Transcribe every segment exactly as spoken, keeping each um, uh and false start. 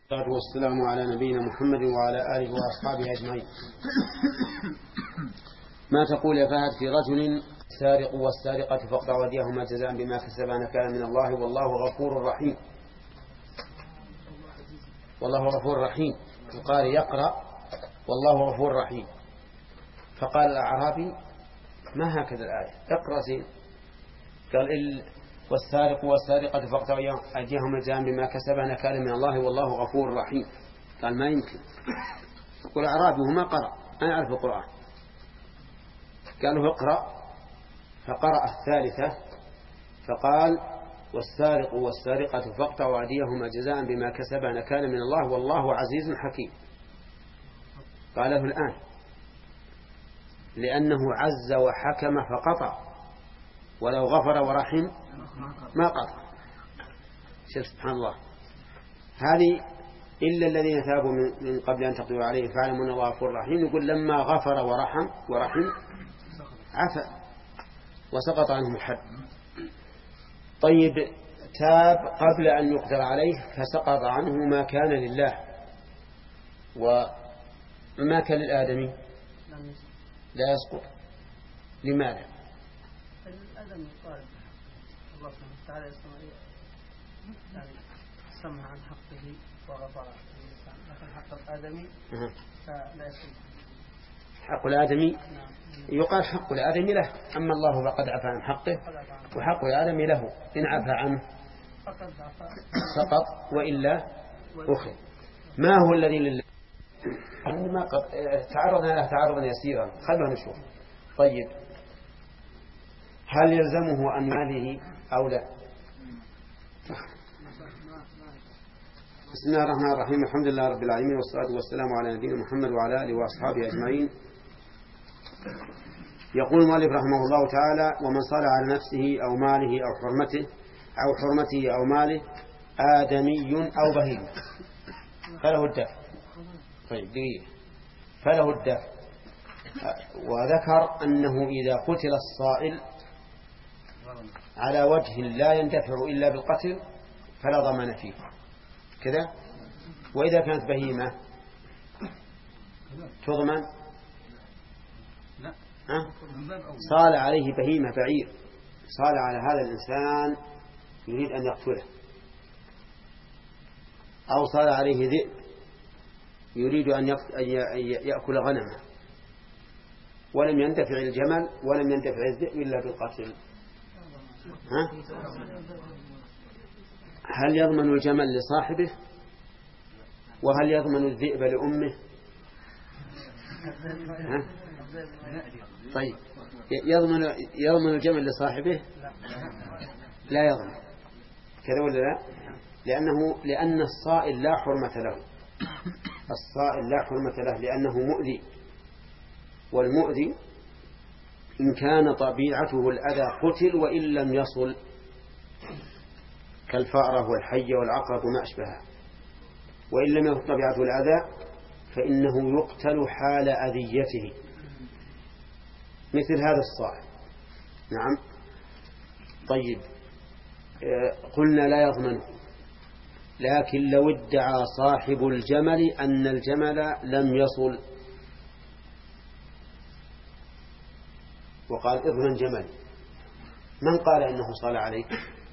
والصلاة والسلام على نبينا محمد وعلى آله وأصحابه أجمعين. ما تقول يا فهد في رجل سارق والسارقة فاقطعوا أيديهما جزاء بما كسبا نكالا من الله والله غفور رحيم. والله غفور رحيم. القارئ يقرأ والله غفور رحيم، فقال الأعرابي ما هكذا الآية، اقرأ زين. قال إل والسارق والسارقة فاقطعوا أيديهما جزاء بما كسبا نكالا من الله والله غفور رحيم. قال ما يمكن، والأعرابي هما قرأ ما يعرف القرآن، قالوا اقرأ، فقرأ الثالثة فقال والسارق والسارقة فاقطعوا أيديهما جزاء بما كسبا نكالا من الله والله عزيز حكيم. قاله الآن لأنه عز وحكم فقطع، ولو غفر ورحم ما قطع. شوف سبحان الله، هذه إلا الذين تابوا من قبل أن تقدروا عليهم فاعلموا أن الله غفور رحيم. يقول لما غفر ورحم ورحم عفا وسقط عنهم الحد. طيب تاب قبل أن يقدر عليه فسقط عنه ما كان لله وما كان للآدمي لا يسقط. لماذا؟ الآدمي طالب الله سبحانه وتعالى سمع عن حقه وغفر الإنسان، لكن حق الآدمي فلا يسقط. حق الآدمي يقال حق الآدمي له، أما الله فقد عفى عن حقه وحق الآدمي له، إن عفى عنه سقط وإلا أخذ. ما هو الذي لله؟ ما تعرضنا له تعرضا يسيرا، خلونا نشوف. طيب هل يلزمه أن يعليه أو لا؟ بسم الله الرحمن الرحيم، الحمد لله رب العالمين، والصلاة والسلام على نبينا محمد وعلى آله وأصحابه أجمعين. يقول المؤلف رحمه الله تعالى: ومن صلى على نفسه أو ماله أو حرمته أو حرمته أو ماله آدمي أو بهيم فله الدفع. طيب دقيقة، فله الدفع. وذكر أنه إذا قتل الصائل على وجه لا يندفع إلا بالقتل فلا ضمان فيه كذا. وإذا كانت بهيمة تضمن. أه؟ صال عليه بهيمة بعير، صال على هذا الإنسان يريد أن يقتله، أو صال عليه ذئب يريد أن يأكل غنمه، ولم ينتفع الجمل ولم ينتفع الذئب إلا بالقتل. ها؟ هل يضمن الجمل لصاحبه؟ وهل يضمن الذئب لأمه؟ ها؟ طيب يضمن يضمن الجمل لصاحبه؟ لا يضمن كذا ولا لا؟ لأنه لأن الصائل لا حرمة له، الصائل لا حرمة له لأنه مؤذي، والمؤذي إن كان طبيعته الأذى قتل وإن لم يصل، كالفأرة والحية والعقرب وما أشبهها. وإن لم يكن طبيعته الأذى فإنه يقتل حال أذيته، مثل هذا الصائل. نعم. طيب قلنا لا يضمنه، لكن لو ادعى صاحب الجمل أن الجمل لم يصل وقال اضمن جمل، من قال إنه صال عليك؟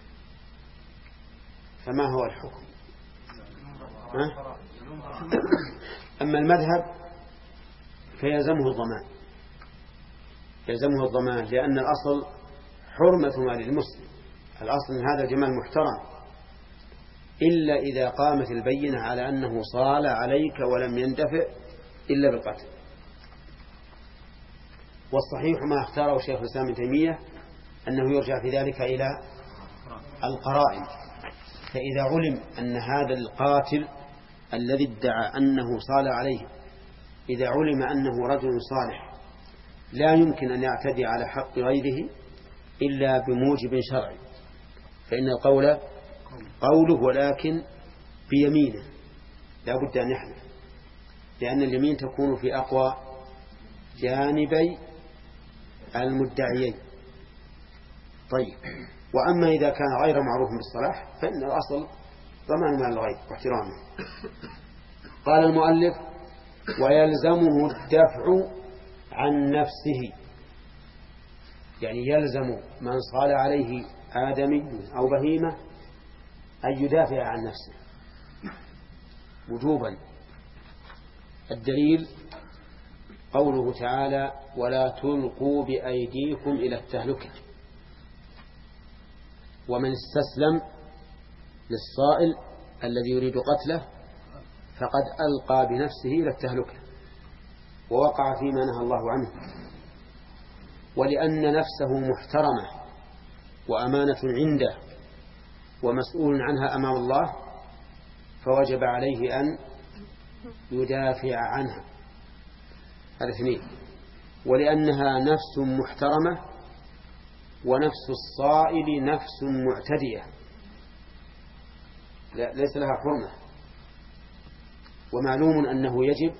فما هو الحكم؟ ها؟ أما المذهب فيلزمه الضمان، يلزمه الضمان لأن الأصل حرمة مال المسلم، الأصل أن هذا الجمال محترم، إلا إذا قامت البينة على أنه صال عليك ولم يندفع إلا بالقتل. والصحيح ما اختاره شيخ الإسلام ابن تيمية أنه يرجع في ذلك إلى القرائن، فإذا علم أن هذا القاتل الذي ادعى أنه صال عليه إذا علم أنه رجل صالح لا يمكن أن يعتدي على حق غيره إلا بموجب شرعي، فإن القول قوله ولكن بيمينه لا بد أن يحلف، لأن اليمين تكون في أقوى جانبي المدعيين. طيب وأما إذا كان غير معروف بالصلاح فإن الأصل ضمان مال الغير واحترامه. قال المؤلف: ويلزمه الدفع عن نفسه، يعني يلزم من صال عليه آدمي أو بهيمة أن يدافع عن نفسه وجوبا. الدليل قوله تعالى: ولا تلقوا بأيديكم إلى التهلكة. ومن استسلم للصائل الذي يريد قتله فقد ألقى بنفسه إلى التهلكة ووقع فيما نهى الله عنه. ولأن نفسه محترمة وأمانة عنده ومسؤول عنها أمام الله فوجب عليه أن يدافع عنها. هذا اثنين. ولأنها نفس محترمة ونفس الصائل نفس معتدية ليس لها حرمة. ومعلوم أنه يجب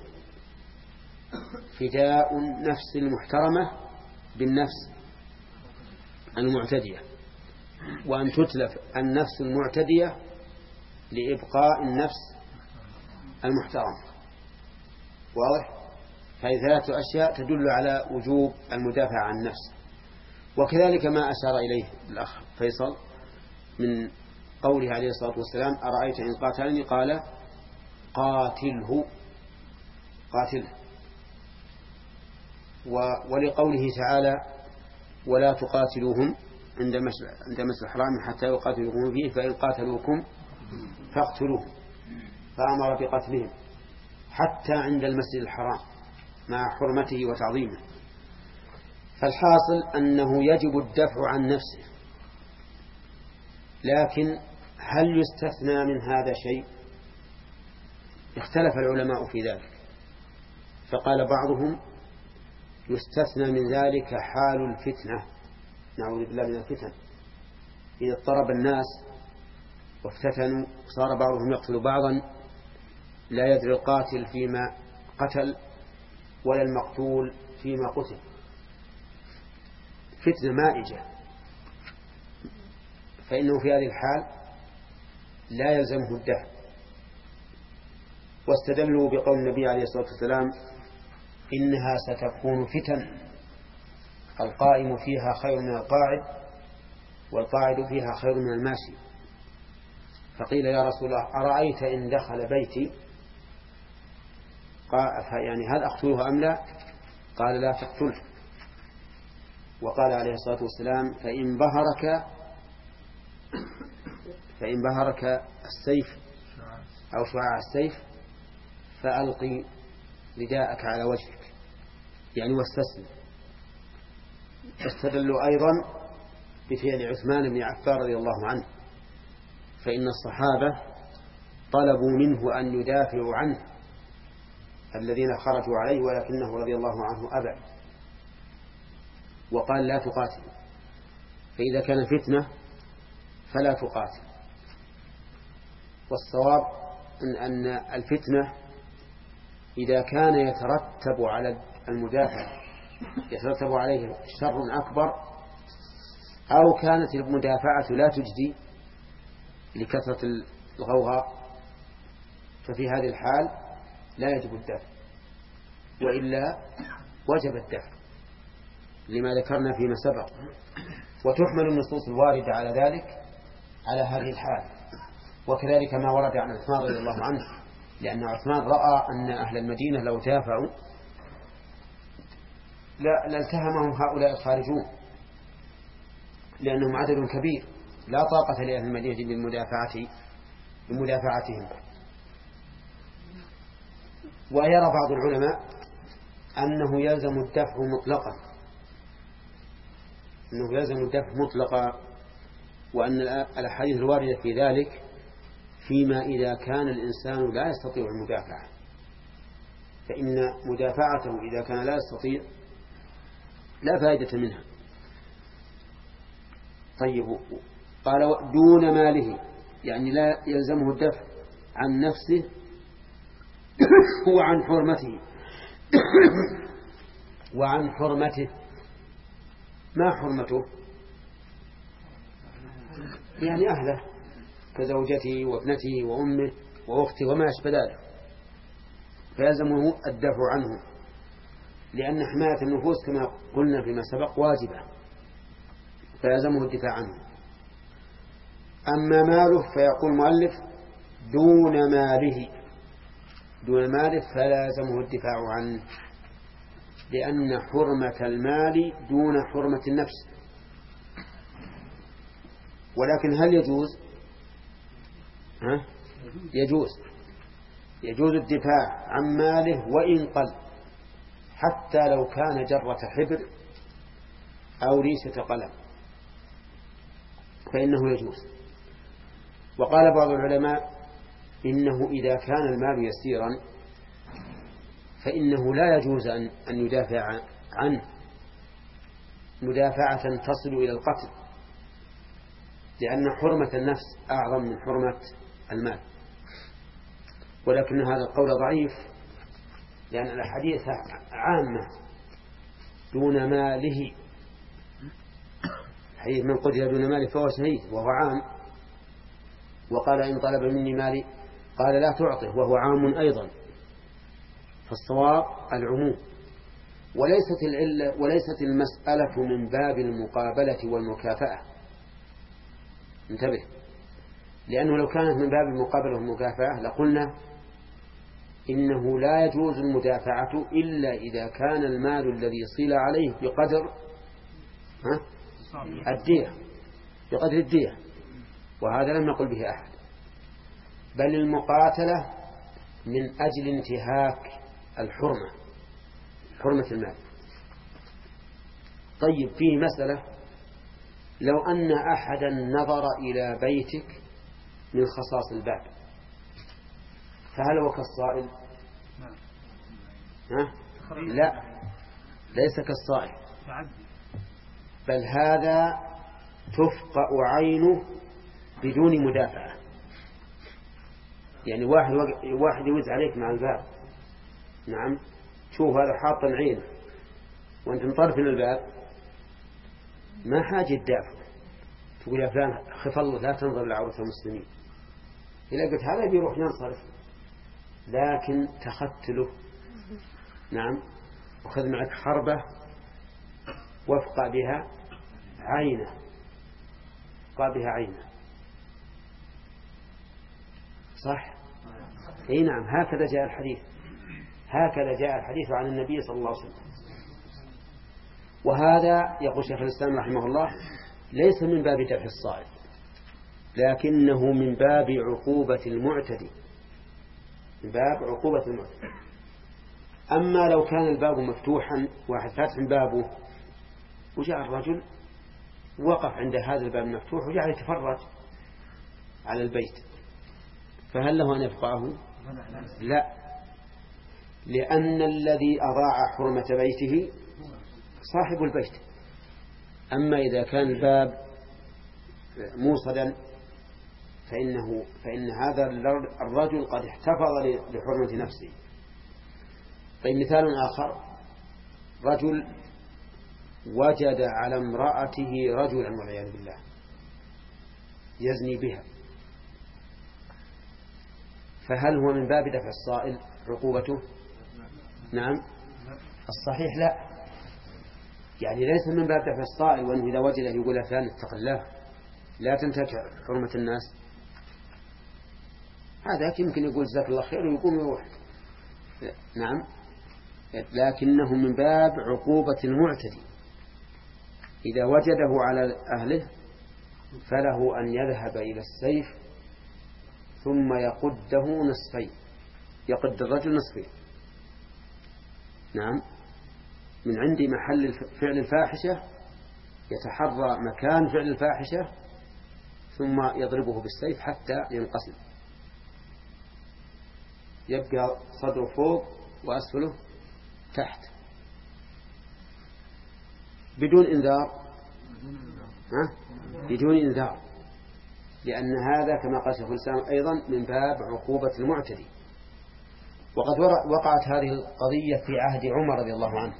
فداء النفس المحترمة بالنفس المعتدية، وأن تتلف النفس المعتدية لإبقاء النفس المحترمة. واضح؟ هذه ثلاثة أشياء تدل على وجوب المدافع عن النفس. وكذلك ما أشار إليه الأخ فيصل من قوله عليه الصلاة والسلام: أرأيت إن قاتلني؟ قال: قاتله قاتله. ولقوله تعالى: ولا تقاتلوهم عند مسجد الحرام حتى يقاتلوكم فيه فإن قاتلوكم فاقتلوهم، فأمر بقتلهم حتى عند المسجد الحرام مع حرمته وتعظيمه. فالحاصل أنه يجب الدفع عن نفسه، لكن هل يستثنى من هذا شيء؟ اختلف العلماء في ذلك، فقال بعضهم: يستثنى من ذلك حال الفتنة، نعوذ بالله من الفتن، إذا اضطرب الناس وافتتنوا صار بعضهم يقتل بعضا لا يدري القاتل فيما قتل ولا المقتول فيما قتل، فتنة مائجة، فإنه في هذه الحال لا يلزمه الدفع. واستدلوا بقول النبي عليه الصلاة والسلام: إنها ستكون فتن القائم فيها خير من القاعد والقاعد فيها خير من الماشي. فقيل: يا رسول الله، أرأيت إن دخل بيتي يعني هل أقتله أم لا؟ قال: لا تقتله. وقال عليه الصلاة والسلام: فإن بهرك فإن بهرك السيف أو شعاع السيف فألقي رداءك على وجهك، يعني واستسلم. استدلوا أيضا بفعل عثمان بن عفان رضي الله عنه، فإن الصحابة طلبوا منه أن يدافعوا عنه الذين خرجوا عليه، ولكنه رضي الله عنه أبى وقال: لا تقاتل، فإذا كان فتنة فلا تقاتل. والصواب أن الفتنة إذا كان يترتب على المدافع يترتب عليه شر أكبر، أو كانت المدافعة لا تجدي لكثرة الغوغاء، ففي هذه الحال لا يجب الدفع، وإلا وجب الدفع لما ذكرنا فيما سبق. وتحمل النصوص الواردة على ذلك على هذه الحال، وكذلك ما ورد عن عثمان رضي الله عنه، لأن عثمان رأى أن أهل المدينة لو دافعوا لالتهمهم هؤلاء الخارجون، لأنهم عدد كبير لا طاقة لأهل المدينة بالمدافعة بمدافعتهم. ويرى بعض العلماء أنه يلزم الدفع مطلقا أنه يلزم الدفع مطلقا وأن الأحاديث الواردة في ذلك فيما إذا كان الإنسان لا يستطيع المدافعة، فإن مدافعته إذا كان لا يستطيع لا فائدة منها. طيب، قال: دون ماله، يعني لا يلزمه الدفع عن نفسه وعن حرمته وعن حرمته. ما حرمته؟ يعني أهله، كزوجته وابنته وأمه وأخته وما أشبه ذلك، فيلزمه الدفع عنه، لأن حماية النفوس كما قلنا فيما سبق واجبة، فيلزمه الدفاع عنه. أما ماله فيقول المؤلف دون ماله، دون ماله فلازمه الدفاع عنه، لأن حرمة المال دون حرمة النفس. ولكن هل يجوز؟ ها؟ يجوز يجوز الدفاع عن ماله وإن قل، حتى لو كان جرة حبر أو ريشة قلم فإنه يجوز. وقال بعض العلماء إنه إذا كان المال يسيرا فإنه لا يجوز أن يدافع عنه مدافعة تصل إلى القتل، لأن حرمة النفس أعظم من حرمة المال. ولكن هذا القول ضعيف، لأن الحديث عامة دون ماله، حديث من قتل دون ماله فهو شهيد وهو عام. وقال إن طلب مني مالي قال لا تعطه وهو عام أيضا، فالصواب العموم. وليست العلة وليست المسألة من باب المقابلة والمكافأة، انتبه، لأنه لو كانت من باب المقابلة والمكافأة لقلنا إنه لا يجوز المدافعة إلا إذا كان المال الذي صيل عليه بقدر ها؟ الدية، بقدر الدية، وهذا لم نقل به أحد. بل المقاتلة من أجل انتهاك الحرمة، حرمة المال. طيب فيه مسألة، لو أن أحدا نظر إلى بيتك من خصاص الباب فهل هو كالصائل؟ ها؟ لا، ليس كالصائل، بل هذا تفقأ عينه بدون مدافعة. يعني واحد واحد يوز عليك مع الباب، نعم، شوف هذا حاط عينه وأنت مطرف من الباب، ما حاجة تدافع تقول يا فلان خف الله لا تنظر لعورة المسلمين. إذا قلت هذا بيروح ينصرف، لكن تختله، نعم، وخذ معك حربة وافقع بها عينه، وافقع بها عينه، صح؟ اي نعم، هكذا جاء الحديث، هكذا جاء الحديث عن النبي صلى الله عليه وسلم. وهذا يقول شيخ الإسلام رحمه الله ليس من باب دفع الصائل، لكنه من باب عقوبة المعتدي، من باب عقوبة المعتدي. أما لو كان الباب مفتوحا، واحد فاتح بابه وجاء الرجل وقف عند هذا الباب المفتوح وجعل يتفرج على البيت، فهل له أن يفقعه؟ لا، لأن الذي أضاع حرمة بيته صاحب البيت. أما إذا كان الباب موصدا فإنه فإن هذا الرجل قد احتفظ لحرمة نفسه. طيب مثال آخر، رجل وجد على امرأته رجلا والعياذ بالله يزني بها، فهل هو من باب دفع الصائل عقوبته؟ نعم، الصحيح لا، يعني ليس من باب دفع الصائل وأنه إذا وجد يقول يا فلان اتق الله لا تنتهك حرمة الناس، هذا يمكن يقول جزاك الله خير ويقوم يروح، نعم، لكنه من باب عقوبة المعتدي. إذا وجده على أهله فله أن يذهب إلى السيف ثم يقده نصفين، يقد الرجل نصفين، نعم، من عند محل فعل الفاحشة يتحرى مكان فعل الفاحشة ثم يضربه بالسيف حتى ينقسم، يبقى صدره فوق وأسفله تحت بدون إنذار، ها؟ بدون إنذار، لأن هذا كما قال شيخ الإسلام أيضا من باب عقوبة المعتدي. وقد وقعت هذه القضية في عهد عمر رضي الله عنه،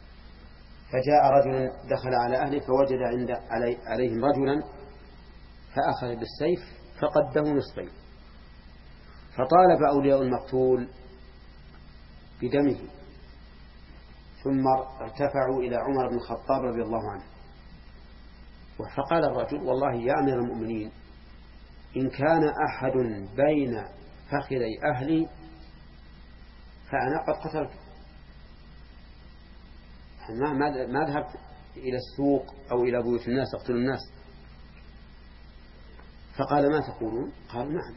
فجاء رجل دخل على أهله فوجد عند علي عليهم رجلا فأخذ بالسيف فقده نصفين، فطالب أولياء المقتول بدمه، ثم ارتفعوا إلى عمر بن الخطاب رضي الله عنه، فقال الرجل: والله يا أمير المؤمنين، إن كان أحد بين فخذي أهلي فأنا قد قتلته، ما ذهبت إلى السوق أو إلى بيوت الناس أقتل الناس. فقال: ما تقولون؟ قالوا: نعم.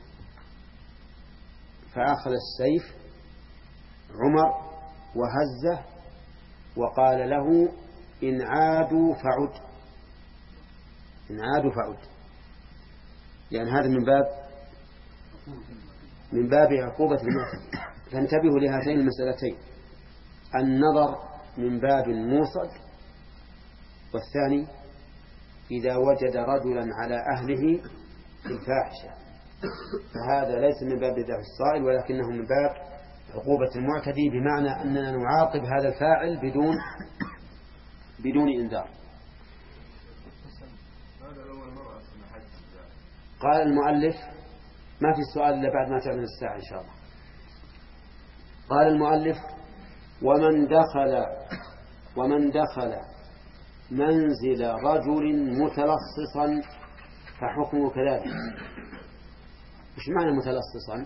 فأخذ السيف عمر وهزه وقال له: إن عادوا فعد، إن عادوا فعد، يعني هذا من باب من باب عقوبة المعتدي. فانتبهوا لهاتين المسألتين: النظر من باب موصد، والثاني إذا وجد رجلا على أهله في الفاحشة، فهذا ليس من باب دفع الصائل ولكنه من باب عقوبة المعتدي، بمعنى أننا نعاقب هذا الفاعل بدون بدون إنذار. قال المؤلف: ما في السؤال إلا بعد ما تعلن الساعة إن شاء الله. قال المؤلف: ومن دخل ومن دخل منزل رجل متلصصا فحكمه كذلك. وش معنى متلصصا؟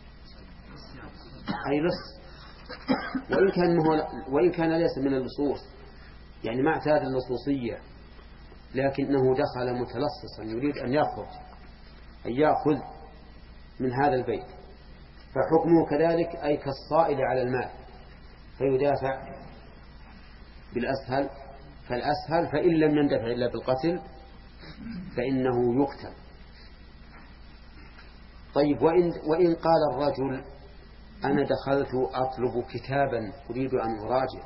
أي لص، وإن كان, وإن كان ليس من اللصوص، يعني ما اعتاد اللصوصية، لكنه دخل متلصصا يريد أن يخرج، أن يأخذ من هذا البيت، فحكمه كذلك، أي كالصائل على المال، فيدافع بالأسهل فالأسهل، فإن لم يندفع إلا بالقتل فإنه يقتل. طيب، وإن, وإن قال الرجل: أنا دخلت أطلب كتابا أريد أن أراجع،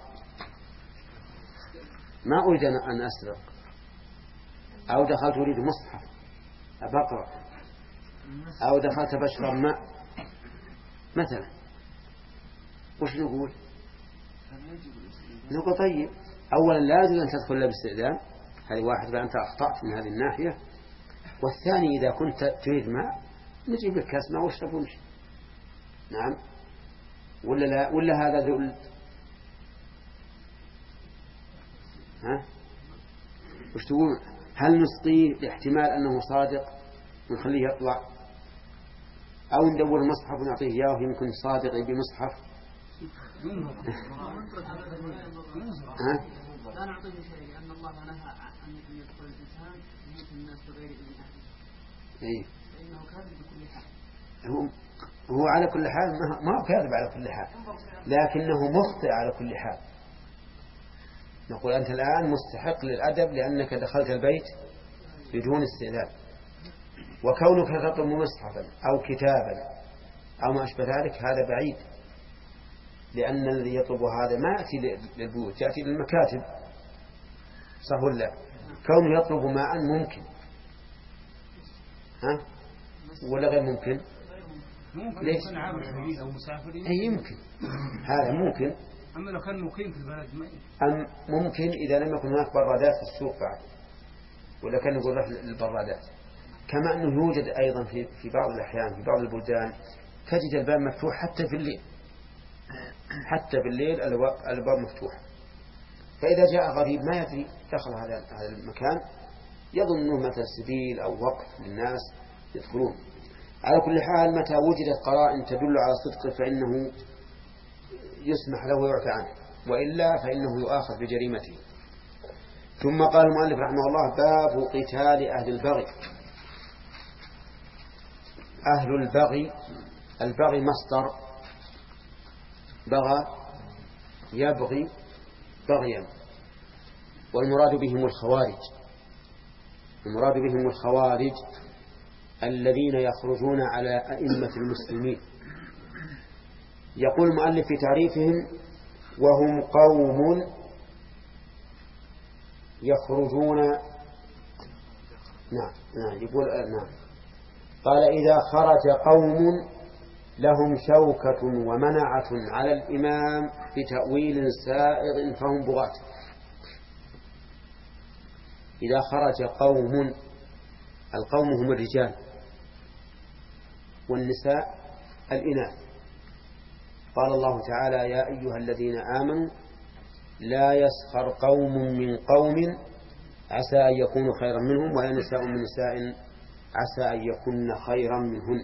ما أريد أن أسرق، أو دخلت أريد مصحف أبقرأ، أو دخلت بشرب ماء مثلا، وش نقول؟ نقول: طيب، أولا لا يجوز أن تدخل إلا باستئذان، هذه واحد، فأنت أخطأت من هذه الناحية. والثاني: إذا كنت تريد ماء نجيب لك كاس ماء واشرب وامشي. نعم ولا لا؟ ولا هذا ذل؟ ها وش تقول؟ هل نسقيه لاحتمال أنه صادق ونخليه يطلع، أو ندور المصحف ونعطيه إياه يمكن صادق يبي مصحف؟ ها؟ لا نعطيه شيء، لأن الله نهى أن يدخل الإنسان بيوت الناس بغير إذن أهله. إيه. فإنه كاذب بكل حال. هو هو على كل حال ما هو كاذب على كل حال، لكنه مخطئ على كل حال. نقول: أنت الآن مستحق للأدب لأنك دخلت البيت بدون استئذان، وكونك تطلب مصحفا أو كتابا أو ما أشبه ذلك هذا بعيد، لأن الذي يطلب هذا ما يأتي للبيوت، يأتي للمكاتب، صح ولا؟ كونه يطلب ماء ممكن، ها ولا غير ممكن؟ ممكن يكون عابر سبيل أو مسافر. أي يمكن، هذا ممكن. أما لو كان مقيم في البلد ما أم ممكن إذا لم يكن هناك برادات في السوق بعد، ولا كان يقول له البرادات. كما أنه يوجد أيضا في في بعض الأحيان في بعض البلدان تجد الباب مفتوح حتى في الليل، حتى في الليل الباب مفتوح، فإذا جاء غريب ما يدري دخل هذا هذا المكان يظنه مثل سبيل أو وقف للناس يدخلون. على كل حال متى وجدت قرائن تدل على صدقه فإنه يسمح له ويعفى عنه، وإلا فإنه يؤاخذ بجريمته. ثم قال المؤلف رحمه الله: باب قتال أهل البغي. أهل البغي، البغي مصدر بغى يبغي بغيا، والمراد بهم الخوارج، المراد بهم الخوارج الذين يخرجون على أئمة المسلمين. يقول المؤلف في تعريفهم: وهم قوم يخرجون. نعم نعم يقول نعم قال: إذا خرج قوم لهم شوكة ومنعة على الإمام بتأويل سائغ فهم بغاة. إذا خرج قوم القوم هم الرجال والنساء الإناث. قال الله تعالى يا أيها الذين آمنوا لا يسخر قوم من قوم عسى أن يكونوا خيرا منهم ولا نساء من نساء عسى أن يكون خيرا منهن.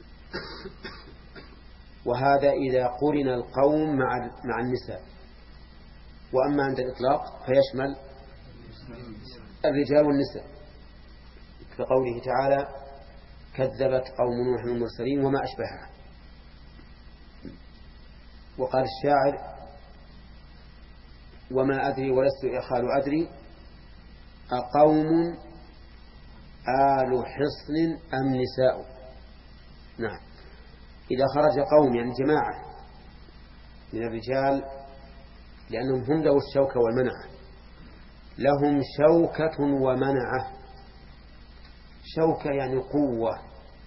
وهذا إذا قرن القوم مع مع النساء. وأما عند الإطلاق فيشمل الرجال والنساء كقوله تعالى كذبت قوم نوح المرسلين وما أشبهها. وقال الشاعر وما أدري ولست إخال أدري أقوم آل حصن أم نساء. نعم، إذا خرج قوم يعني جماعة من الرجال لأنهم هم له الشوكة والمنعة، لهم شوكة ومنعة. شوكة يعني قوة،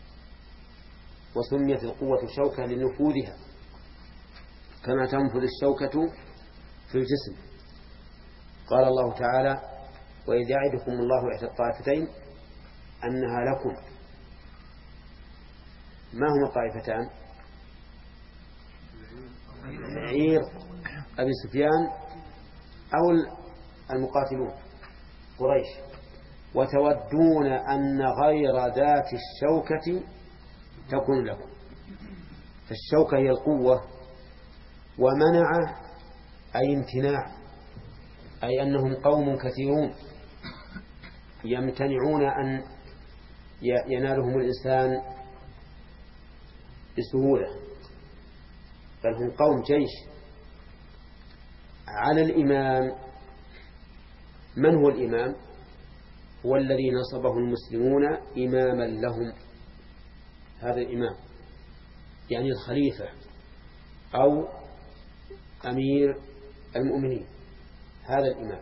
وسميت القوة شوكة لنفوذها كما تنفذ الشوكة في الجسم. قال الله تعالى وإذ يعدكم الله إحدى الطائفتين أنها لكم. ما هما الطائفتان؟ عير أبي سفيان أو المقاتلون قريش. وتودون أن غير ذات الشوكة تكون لكم. فالشوكة هي القوة، ومنع أي امتناع، أي أنهم قوم كثيرون يمتنعون أن ينالهم الإنسان بسهولة، بل هم قوم جيش. على الإمام، من هو الإمام؟ هو الذي نصبه المسلمون إماما لهم. هذا الإمام يعني الخليفة أو أمير المؤمنين، هذا الإمام.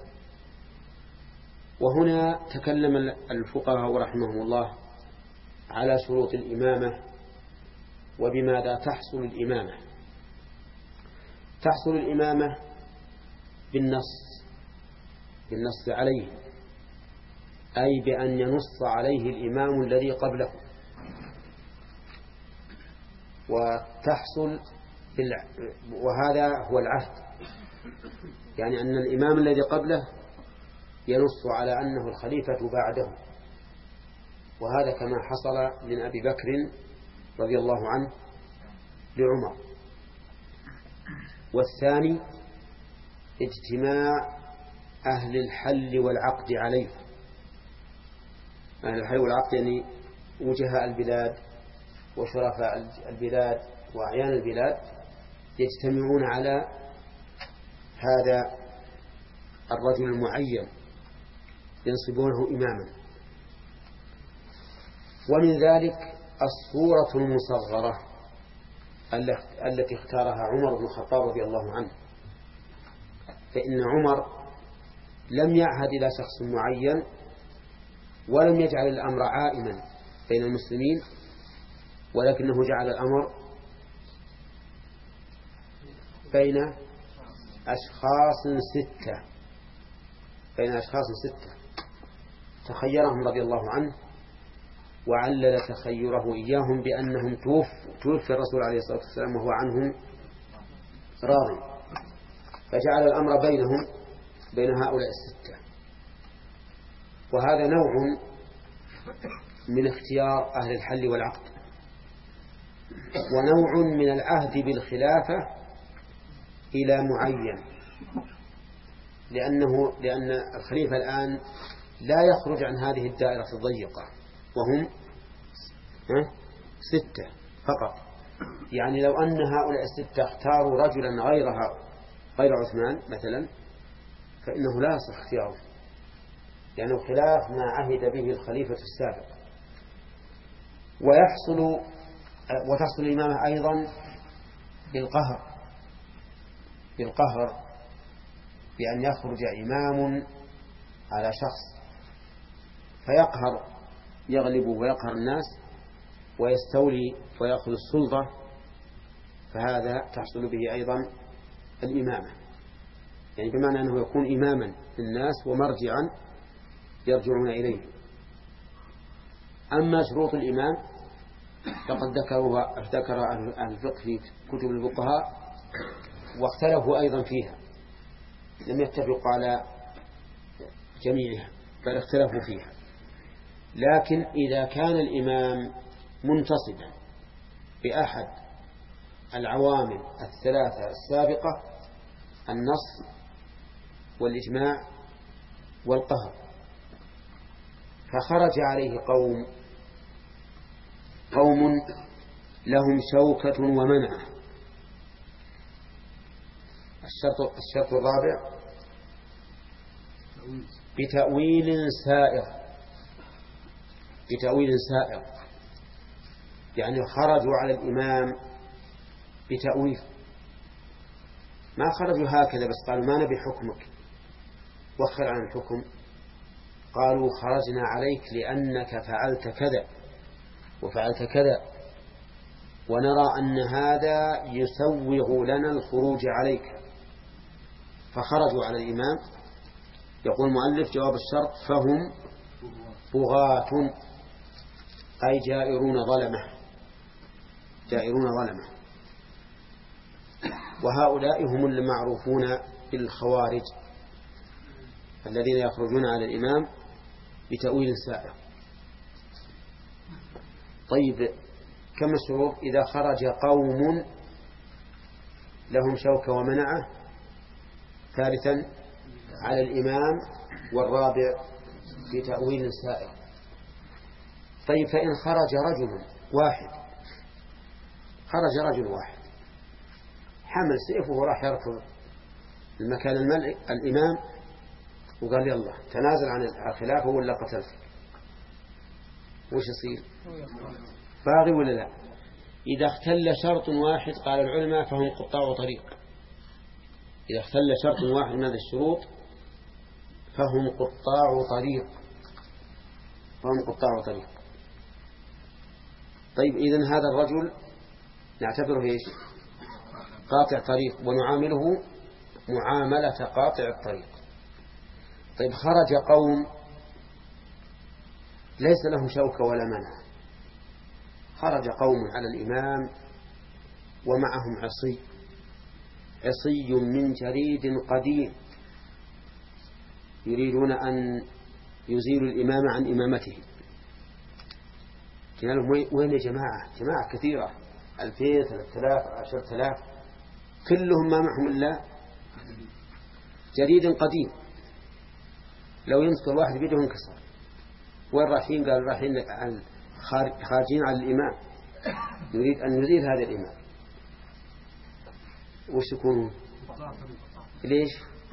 وهنا تكلم الفقهاء رحمهم الله على شروط الإمامة وبماذا تحصل الإمامة. تحصل الإمامة بالنص بالنص عليه، أي بأن ينص عليه الإمام الذي قبله. وتحصل بالع... وهذا هو العهد، يعني أن الإمام الذي قبله ينص على أنه الخليفة بعده. وهذا كما حصل من أبي بكر رضي الله عنه لعمر. والثاني اجتماع أهل الحل والعقد عليه. أهل الحل والعقد يعني وجهاء البلاد وشرفاء البلاد وأعيان البلاد يجتمعون على هذا الرجل المعين ينصبونه إماما. ومن ذلك الصورة المصغرة التي اختارها عمر بن الخطاب رضي الله عنه. فإن عمر لم يعهد إلى شخص معين ولم يجعل الأمر عائما بين المسلمين، ولكنه جعل الأمر بين أشخاص ستة بين أشخاص ستة تخيرهم رضي الله عنه، وعلل تخيره إياهم بأنهم توفي الرسول عليه الصلاة والسلام وهو عنهم راضي، فجعل الأمر بينهم بين هؤلاء الستة. وهذا نوع من اختيار أهل الحل والعقد، ونوع من العهد بالخلافة إلى معين، لأنه لأن الخليفة الآن لا يخرج عن هذه الدائرة الضيقة وهم ستة فقط. يعني لو أن هؤلاء الستة اختاروا رجلا غيرها غير عثمان مثلا فإنه لا يصح اختياره، لأنه خلاف ما عهد به الخليفة السابق. ويحصل وتحصل الإمامة أيضا بالقهر بالقهر بأن يخرج إمام على شخص فيقهر يغلب ويقهر الناس ويستولي ويأخذ السلطة، فهذا تحصل به أيضا الإمامة، يعني بمعنى أنه يكون إماما للناس ومرجعا يرجعون إليه. أما شروط الإمام فقد ذكروها ذكر أهل الفقه في كتب الفقهاء واختلفوا أيضا فيها، لم يتفقوا على جميعها بل اختلفوا فيها. لكن إذا كان الإمام منتصبا بأحد العوامل الثلاثة السابقة، النص والإجماع والقهر، فخرج عليه قوم قوم لهم شوكة ومنعة، الشرط, الشرط الرابع بتأويل سائر بتأويل سائر يعني خرجوا على الإمام بتأويل، ما خرجوا هكذا بس قالوا ما نبي حكمك وخر عن الحكم، قالوا خرجنا عليك لأنك فعلت كذا وفعلت كذا ونرى أن هذا يسوغ لنا الخروج عليك، فخرجوا على الإمام. يقول المؤلف جواب الشرط فهم بغاة أي جائرون ظلمة جائرون ظلمة وهؤلاء هم المعروفون بالخوارج الذين يخرجون على الإمام بتأويل سائر. طيب كم الشروط؟ إذا خرج قوم لهم شوكة ومنعة، ثالثا على الإمام، والرابع بتأويل سائر. طيب فإن خرج رجل واحد خرج رجل واحد حمل سيفه وراح يركض المكان الملك الإمام وقال يلا تنازل عن الخلافة ولا قتلت، وش يصير؟ باغي ولا لا؟ إذا اختل شرط واحد قال العلماء فهم قطاع طريق. إذا اختل شرط واحد من هذه الشروط فهم قطاع طريق فهم قطاع طريق. طيب إذن هذا الرجل نعتبره إيش؟ قاطع طريق ونعامله معاملة قاطع الطريق. طيب خرج قوم ليس لهم شوكة ولا منع، خرج قوم على الإمام ومعهم عصي عصي من جريد قديم يريدون أن يزيلوا الإمام عن إمامته. قالوا وين يا جماعة؟ جماعة كثيرة ألفين ثلاثة آلاف عشرة آلاف كلهم ما معهم إلا جريد قديم، لو يمسك الواحد بيده انكسر. وين رايحين؟ قال رايحين خارجين على الإمام، يريد أن يزيل هذا الإمام. وش يكونوا؟ ليش؟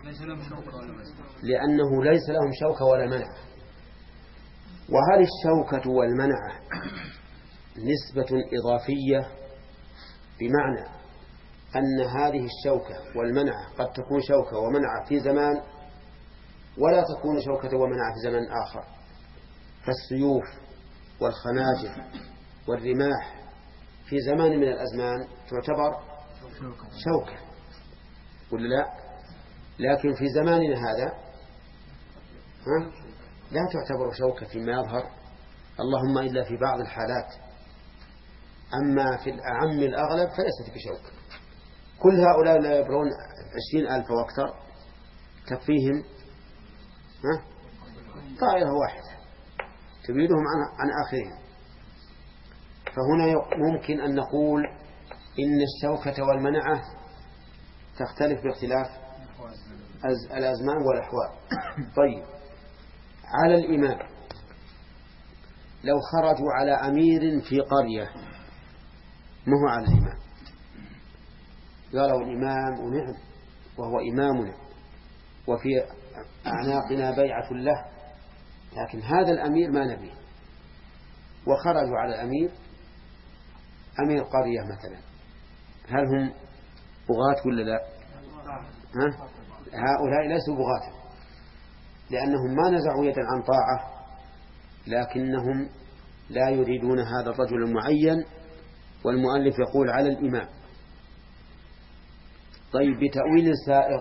لأنه ليس لهم شوكة ولا منع. وهل الشوكة والمنع نسبة إضافية، بمعنى أن هذه الشوكة والمنع قد تكون شوكة ومنع في زمان ولا تكون شوكة ومنع في زمان آخر، فالسيوف والخناجر والرماح في زمان من الأزمان تعتبر شوكة ولا لا؟ لكن في زماننا هذا ها لا تعتبر شوكة فيما يظهر، اللهم إلا في بعض الحالات، أما في الأعم الأغلب فليست بشوكة. كل هؤلاء لا يبرون عشرين ألف وأكثر تكفيهم ها طائرة واحدة تبيدهم عن, عن آخرهم. فهنا ممكن أن نقول إن الشوكة والمنعة تختلف باختلاف الأزمان والأحوال. طيب على الإمام لو خرجوا على أمير في قرية ما هو على الإمام، قالوا الإمام ونعم وهو إمامنا وفي أعناقنا بيعة له، لكن هذا الأمير ما نبيه، وخرجوا على الأمير أمير قرية مثلا، هل هم بغاة ولا لا؟ ها؟ هؤلاء ليسوا بغاة، لأنهم ما نزعوا يدا عن طاعة، لكنهم لا يريدون هذا الرجل المعين، والمؤلف يقول على الإمام. طيب بتأويل سائغ،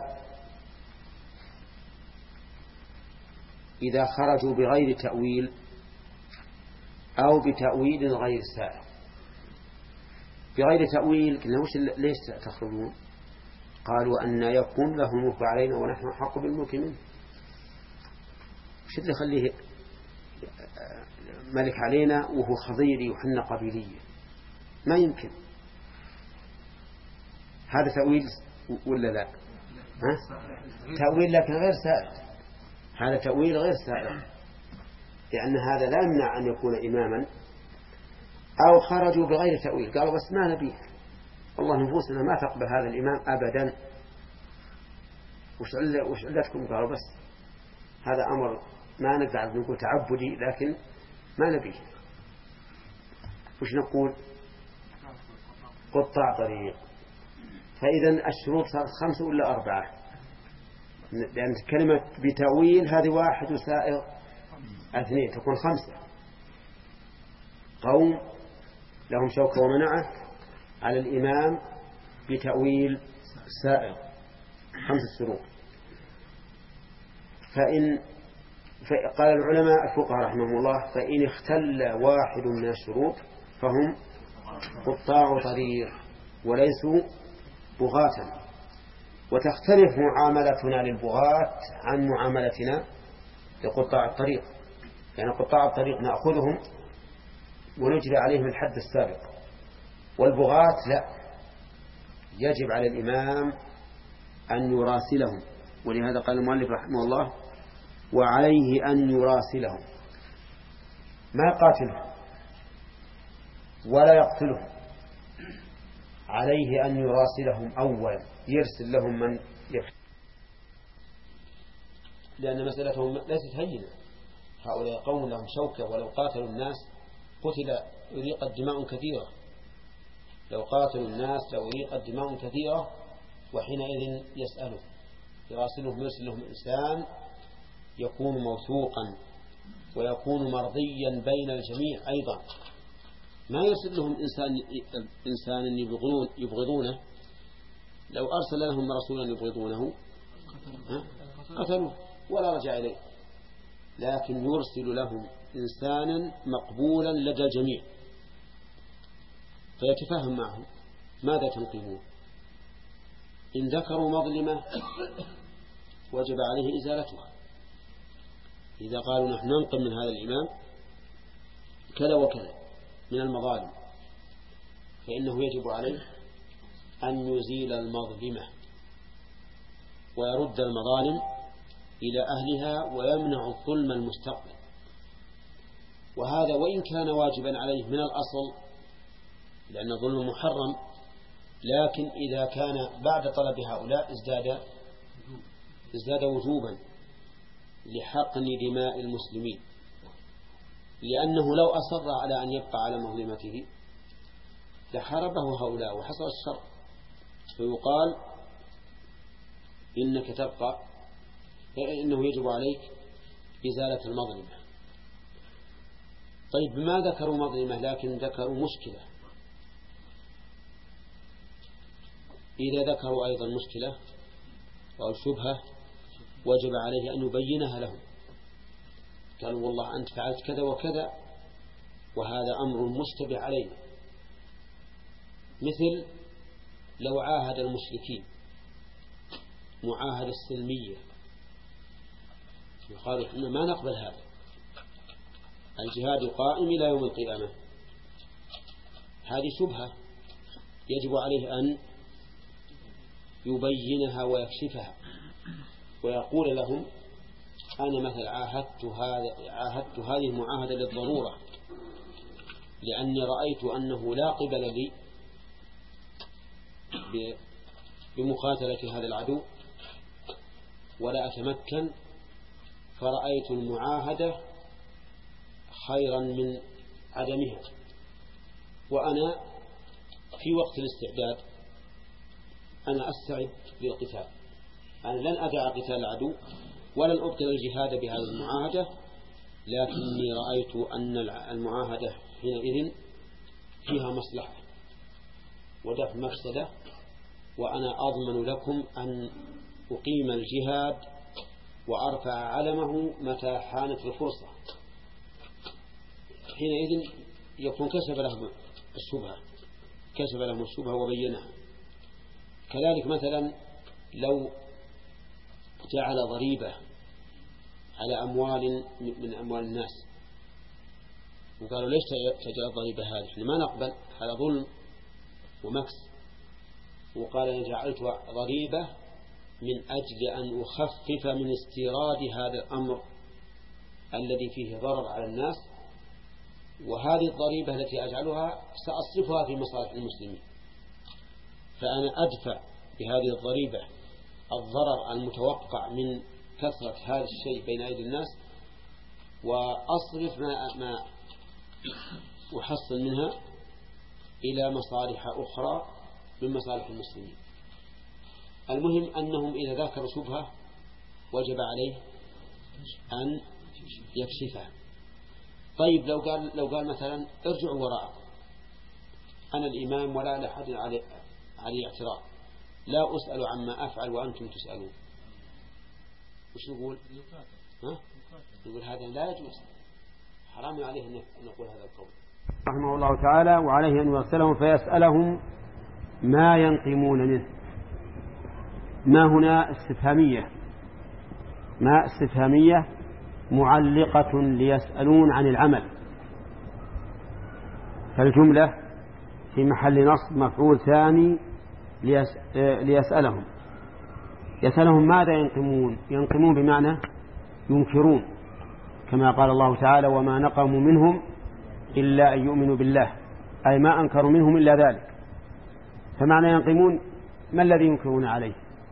إذا خرجوا بغير تأويل أو بتأويل غير سائغ. بغير تأويل قلنا وش ليش تخرجون؟ قالوا أن يكون له الملك علينا ونحن أحق بالملك منه. وش اللي يخليه ملك علينا وهو خضيري وحنا قبيلية؟ ما يمكن. هذا تأويل ولا لا؟ ها؟ تأويل لكن غير سائغ. هذا تأويل غير سائغ، لأن هذا لا يمنع أن يكون إماما. أو خرجوا بغير تأويل، قالوا بس ما نبيه، والله نفوسنا ما تقبل هذا الإمام أبدا. وش علتكم؟ قالوا بس هذا أمر ما نقدر نقول تعبدي، لكن ما نبيه. وش نقول؟ قطاع طريق. فإذا الشروط صارت خمسة ولا أربعة؟ لأن كلمة بتأويل هذه واحد وسائر اثنين، تكون خمسة. قوم لهم شوكة ومنعة على الإمام بتأويل سائر، خمسة شروط. فإن قال العلماء الفقهاء رحمهم الله: فإن اختل واحد من الشروط فهم قطاع طريق وليسوا بغاة. وتختلف معاملتنا للبغاة عن معاملتنا لقطاع الطريق، يعني قطاع الطريق نأخذهم ونجري عليهم الحد السابق، والبغاة لا، يجب على الإمام أن يراسلهم. ولهذا قال المؤلف رحمه الله: وعليه أن يراسلهم، ما قاتلهم ولا يقتلهم، عليه أن يراسلهم أولا، يرسل لهم من يخشى، لأن مسألتهم ليست هينة. هؤلاء قوم لهم شوكة، ولو قاتلوا الناس قتل أريقت دماء كثيرة، لو قاتلوا الناس لو أريقت دماء كثيرة. وحينئذ يسأله يراسلهم، يرسل لهم إنسان يكون موثوقا ويكون مرضيا بين الجميع أيضا. ما يرسل لهم إنسان إنسانا يبغضون يبغضونه، لو أرسل لهم رسولا يبغضونه قتلوه ولا رجع إليه، لكن يرسل لهم إنسانا مقبولا لدى الجميع فيتفاهم معهم. ماذا تنقمون؟ إن ذكروا مظلمة وجب عليه إزالتها. إذا قالوا نحن ننقم من هذا الإمام كذا وكذا من المظالم، فإنه يجب عليه أن يزيل المظلمة ويرد المظالم إلى أهلها ويمنع الظلم المستقبل. وهذا وإن كان واجبا عليه من الأصل، لأن الظلم محرم، لكن إذا كان بعد طلب هؤلاء ازداد ازداد وجوبا لحقن دماء المسلمين، لأنه لو أصر على أن يبقى على مظلمته لحاربه هؤلاء وحصل الشر، فيقال إنك تبقى، إنه يجب عليك إزالة المظلمة. طيب ما ذكروا مظلمة لكن ذكروا مشكلة؟ إذا ذكروا أيضا مشكلة أو شبهة وجب عليه أن يبينها لهم. قالوا والله أنت فعلت كذا وكذا وهذا أمر مشتبه علينا، مثل لو عاهد المشركين معاهدة سلمية يقالوا إن ما نقبل هذا، الجهاد قائم إلى يوم القيامة، هذه شبهة يجب عليه أن يبينها ويكشفها ويقول لهم أنا مثل عاهدت, هذا عاهدت هذه المعاهدة للضرورة، لأني رأيت أنه لا قبل لي بمقاتلة هذا العدو ولا أتمكن، فرأيت المعاهدة خيرا من عدمها، وأنا في وقت الاستعداد أنا أستعد للقتال، أنا لن أدع قتال العدو ولن أبطل الجهاد بهذه المعاهدة، لكني رأيت أن المعاهدة حينئذ فيها مصلحة ودفع مفسدة، وأنا أضمن لكم أن أقيم الجهاد وأرفع علمه متى حانت الفرصة. حينئذ يكون كشف لهم الشبهة كشف لهم الشبهة وبينها. كذلك مثلا لو جعل ضريبة على أموال من أموال الناس وقالوا ليش تجعل الضريبة هذه؟ احنا ما نقبل، هذا ظلم ومكس. وقال أنا جعلت ضريبة من أجل أن أخفف من استيراد هذا الأمر الذي فيه ضرر على الناس، وهذه الضريبة التي أجعلها سأصرفها في مصالح المسلمين، فأنا أدفع بهذه الضريبة الضرر المتوقع من كثرة هذا الشيء بين أيدي الناس، وأصرف ما, ما أحصل منها إلى مصالح أخرى من مصالح المسلمين. المهم أنهم إذا ذكروا شبهة وجب عليه أن يكشفها. طيب لو قال لو قال مثلا ارجعوا وراء، أنا الإمام ولا لأحد علي, علي اعتراض، لا أسأل عما أفعل وأنتم تسألون، وش نقول؟ ها؟ نقول هذا لا يجوز، حرام عليه أن نقول هذا القول. رحمه الله تعالى وعليه أن يرسلهم فيسألهم ما ينقمون منه. ما هنا استفهامية، ما استفهامية معلقة ليسألون عن العمل، فالجملة في محل نصب مفعول ثاني ليسألهم. يسألهم ماذا ينقمون؟ ينقمون بمعنى ينكرون، كما قال الله تعالى وما نقموا منهم إلا أن يؤمنوا بالله، أي ما أنكروا منهم إلا ذلك. فمعنى ينقمون ما الذي ينكرون عليه؟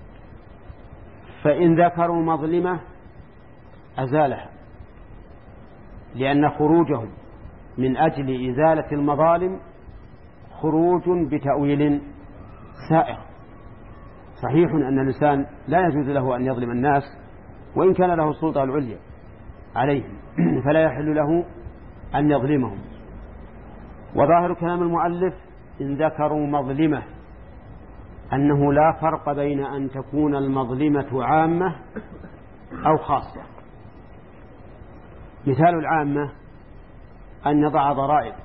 فإن ذكروا مظلمة أزالها، لأن خروجهم من أجل إزالة المظالم خروج بتأويل سائغ. صحيح أن الإنسان لا يجوز له أن يظلم الناس وإن كان له السلطة العليا عليهم، فلا يحل له أن يظلمهم. وظاهر كلام المؤلف إن ذكروا مظلمة أنه لا فرق بين أن تكون المظلمة عامة أو خاصة. مثال العامة أن يضع ضرائب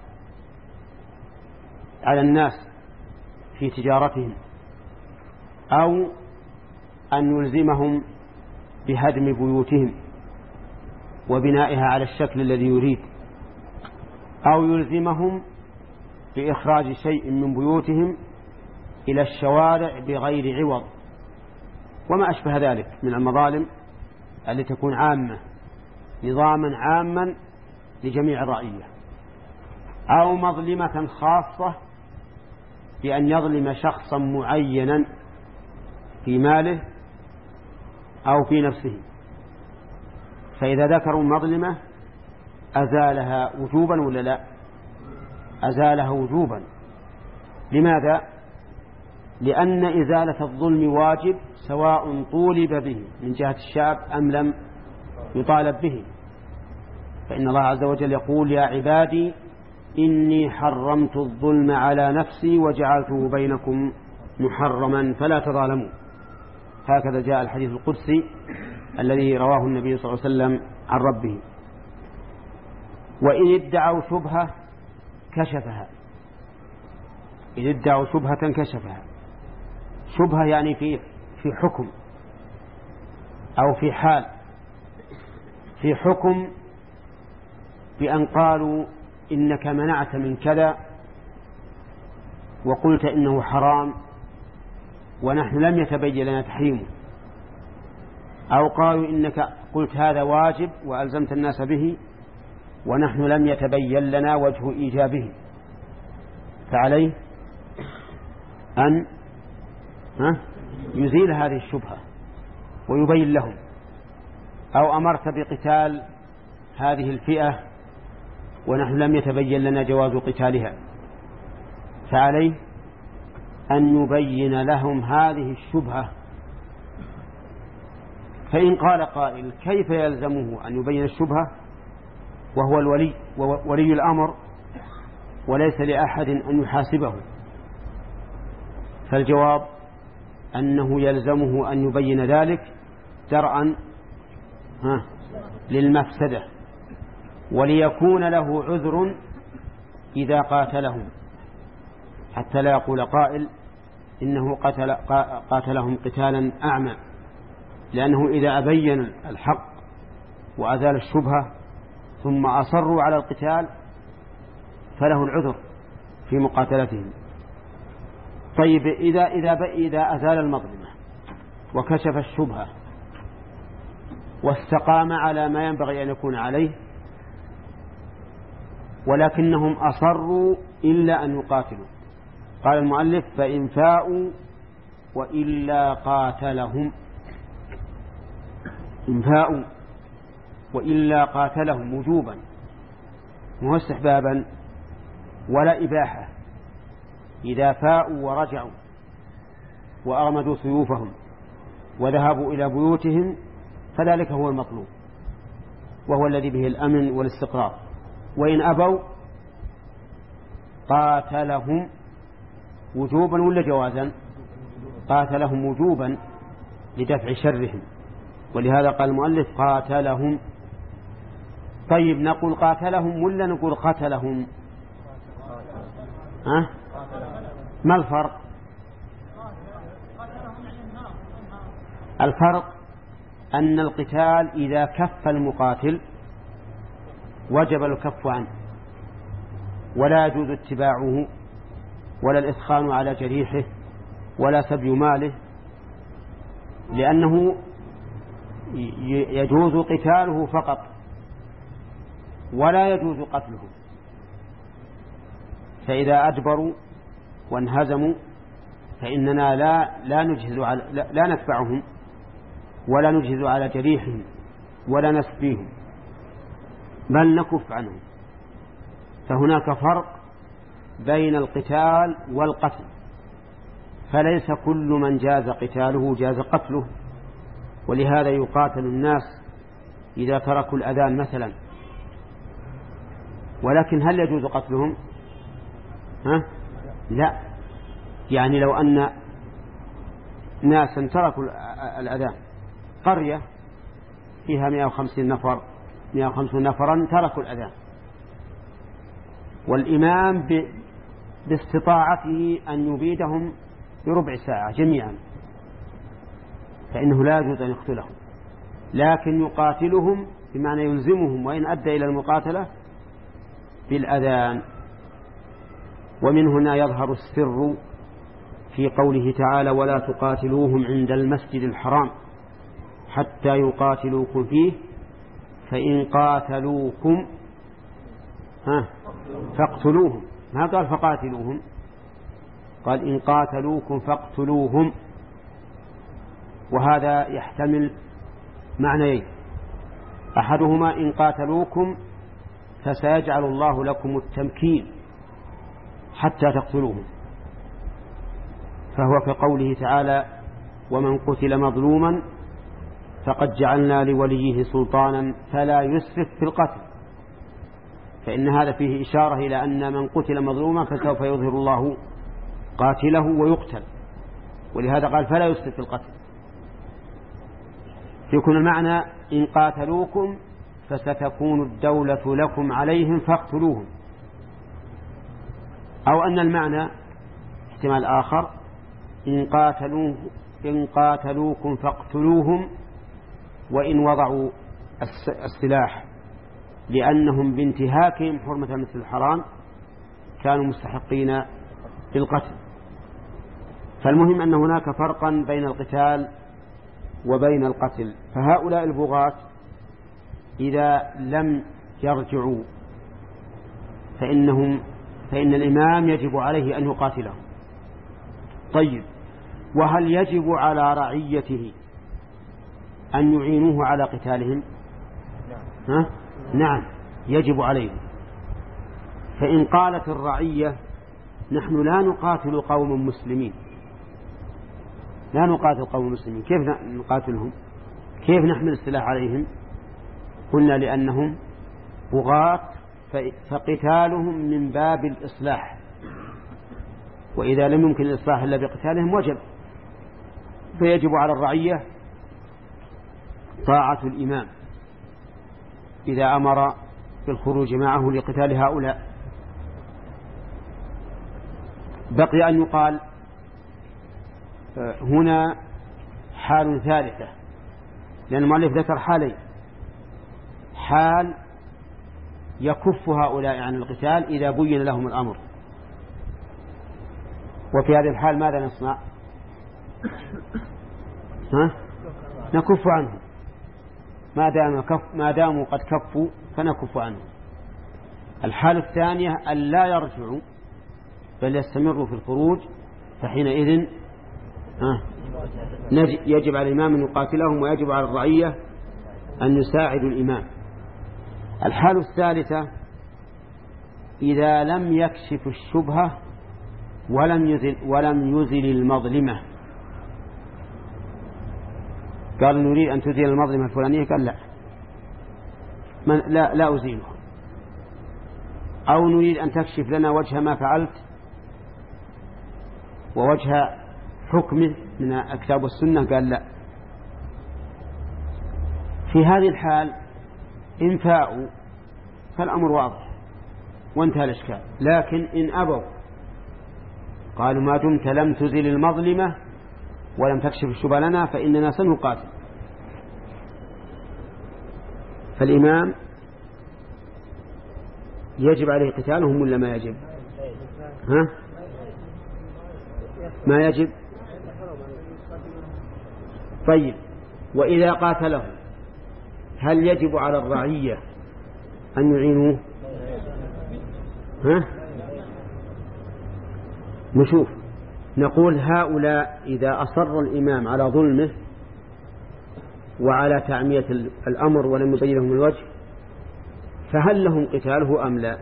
على الناس في تجارتهم، أو أن يلزمهم بهدم بيوتهم وبنائها على الشكل الذي يريد، أو يلزمهم بإخراج شيء من بيوتهم إلى الشوارع بغير عوض، وما أشبه ذلك من المظالم التي تكون عامة، نظاما عاما لجميع الرعية. أو مظلمة خاصة بأن يظلم شخصا معينا في ماله أو في نفسه، فإذا ذكروا مظلمة أزالها وجوبا ولا لا؟ أزالها وجوبا. لماذا؟ لأن إزالة الظلم واجب سواء طولب به من جهة الشعب أم لم يطالب به. فإن الله عز وجل يقول يا عبادي إني حرمت الظلم على نفسي وجعلته بينكم محرما فلا تظالموا. هكذا جاء الحديث القدسي الذي رواه النبي صلى الله عليه وسلم عن ربه. وإن ادعوا شبهة كشفها، إن ادعوا شبهة كشفها. شبهة يعني في في حكم أو في حال. في حكم بأن قالوا إنك منعت من كذا وقلت إنه حرام ونحن لم يتبين لنا تحريمه، أو قالوا إنك قلت هذا واجب وألزمت الناس به ونحن لم يتبين لنا وجه إيجابه، فعليه أن يزيل هذه الشبهة ويبين لهم. أو أمرت بقتال هذه الفئة ونحن لم يتبين لنا جواز قتالها، فعليه أن يبين لهم هذه الشبهة. فإن قال قائل كيف يلزمه أن يبين الشبهة وهو الولي وولي الأمر وليس لأحد أن يحاسبه؟ فالجواب أنه يلزمه أن يبين ذلك درءا للمفسدة، وليكون له عذر إذا قاتلهم، حتى لا يقول قائل إنه قتل قاتلهم قتالا أعمى، لأنه إذا أبين الحق وأزال الشبهة ثم أصروا على القتال فله العذر في مقاتلتهم. طيب إذا, إذا, إذا أزال المظلمة وكشف الشبهة واستقام على ما ينبغي أن يكون عليه، ولكنهم أصروا إلا أن يقاتلوا، قال المؤلف فإن فاءوا وإلا قاتلهم، إن فاءوا وإلا قاتلهم وجوبا مو استحبابا ولا إباحة. إذا فاءوا ورجعوا وأغمدوا سيوفهم وذهبوا إلى بيوتهم فذلك هو المطلوب وهو الذي به الأمن والاستقرار. وإن أبوا قاتلهم وجوبا ولا جوازا؟ قاتلهم وجوبا لدفع شرهم، ولهذا قال المؤلف قاتلهم. طيب نقول قاتلهم ولا نقول قتلهم؟ ها؟ ما الفرق؟ الفرق أن القتال إذا كف المقاتل وجب الكف عنه، ولا يجوز اتباعه ولا الإسخان على جريحه ولا سبي ماله، لأنه يجوز قتاله فقط ولا يجوز قتله. فإذا أدبروا وانهزموا فإننا لا لا نجهز على لا, لا نتبعهم ولا نجهز على جريحهم ولا نسبيهم، بل نكف عنهم. فهناك فرق بين القتال والقتل، فليس كل من جاز قتاله جاز قتله. ولهذا يقاتل الناس إذا تركوا الأذان مثلا، ولكن هل يجوز قتلهم؟ ها؟ لا. يعني لو أن ناسا تركوا الأذان، قرية فيها مئة وخمسين نفر مئة وخمسين نفرا تركوا الأذان، والإمام باستطاعته أن يبيدهم بربع ساعة جميعا، فإنه لا يجوز أن يقتلهم، لكن يقاتلهم بمعنى يلزمهم وإن أدى إلى المقاتلة بالأذان. ومن هنا يظهر السر في قوله تعالى ولا تقاتلوهم عند المسجد الحرام حتى يقاتلوكم فيه فإن قاتلوكم ها فاقتلوهم، ما قال فقاتلوهم، قال إن قاتلوكم فاقتلوهم. وهذا يحتمل معنيين، أحدهما إن قاتلوكم فسيجعل الله لكم التمكين حتى تقتلوهم، فهو كقوله تعالى ومن قتل مظلوما فقد جعلنا لوليه سلطانا فلا يسرف في القتل، فإن هذا فيه إشارة إلى أن من قتل مظلوما فسوف يظهر الله قاتله ويقتل، ولهذا قال فلا يسرف في القتل. يكون المعنى إن قاتلوكم فستكون الدولة لكم عليهم فاقتلوهم، أو أن المعنى احتمال آخر إن قاتلوه إن قاتلوكم فاقتلوهم وإن وضعوا السلاح، لأنهم بانتهاكهم حرمة مثل الحرام كانوا مستحقين للقتل. فالمهم أن هناك فرقا بين القتال وبين القتل. فهؤلاء البغاة إذا لم يرجعوا فإنهم فإن الإمام يجب عليه أن يقاتلهم. طيب، وهل يجب على رعيته أن يعينوه على قتالهم؟ ها؟ نعم يجب عليه. فإن قالت الرعية نحن لا نقاتل قوم مسلمين، لا نقاتل قوم مسلمين، كيف نقاتلهم؟ كيف نحمل السلاح عليهم؟ قلنا لأنهم بغاة فقتالهم من باب الإصلاح، وإذا لم يمكن الإصلاح إلا بقتالهم وجب. فيجب على الرعية طاعة الإمام إذا أمر بالخروج معه لقتال هؤلاء. بقي أن يقال هنا حال ثالثة، لأن المؤلف ذكر حالين: حال يكف هؤلاء عن القتال إذا بين لهم الأمر، وفي هذه الحال ماذا نصنع؟ ها؟ نكف عنهم ما دام كف ما داموا قد كفوا فنكف عنهم. الحالة الثانية أن لا يرجعوا بل يستمروا في الخروج، فحينئذ يجب على الإمام أن يقاتلهم، ويجب على الرعية أن يساعدوا الإمام. الحالة الثالثة إذا لم يكشف الشبهة ولم يزل, ولم يزل المظلمة. قال نريد أن تزيل المظلمة الفلانية، قال لا من لا, لا أزيله. أو نريد أن تكشف لنا وجه ما فعلت ووجه حكمه من الكتاب والسنة، قال لا. في هذه الحال إن فاءوا فالأمر واضح وانتهى الإشكال. لكن إن أبوا قالوا ما دمت لم تزل المظلمة ولم تكشف الشبهة لنا فإننا سنقاتل، فالإمام يجب عليه قتالهم ولا ما يجب؟ ها؟ ما يجب. طيب، وإذا قاتلهم هل يجب على الرعية أن يعينوه؟ ها؟ نشوف، نقول هؤلاء إذا أصر الإمام على ظلمه وعلى تعمية الأمر ولم يبين لهم الوجه فهل لهم قتاله أم لا؟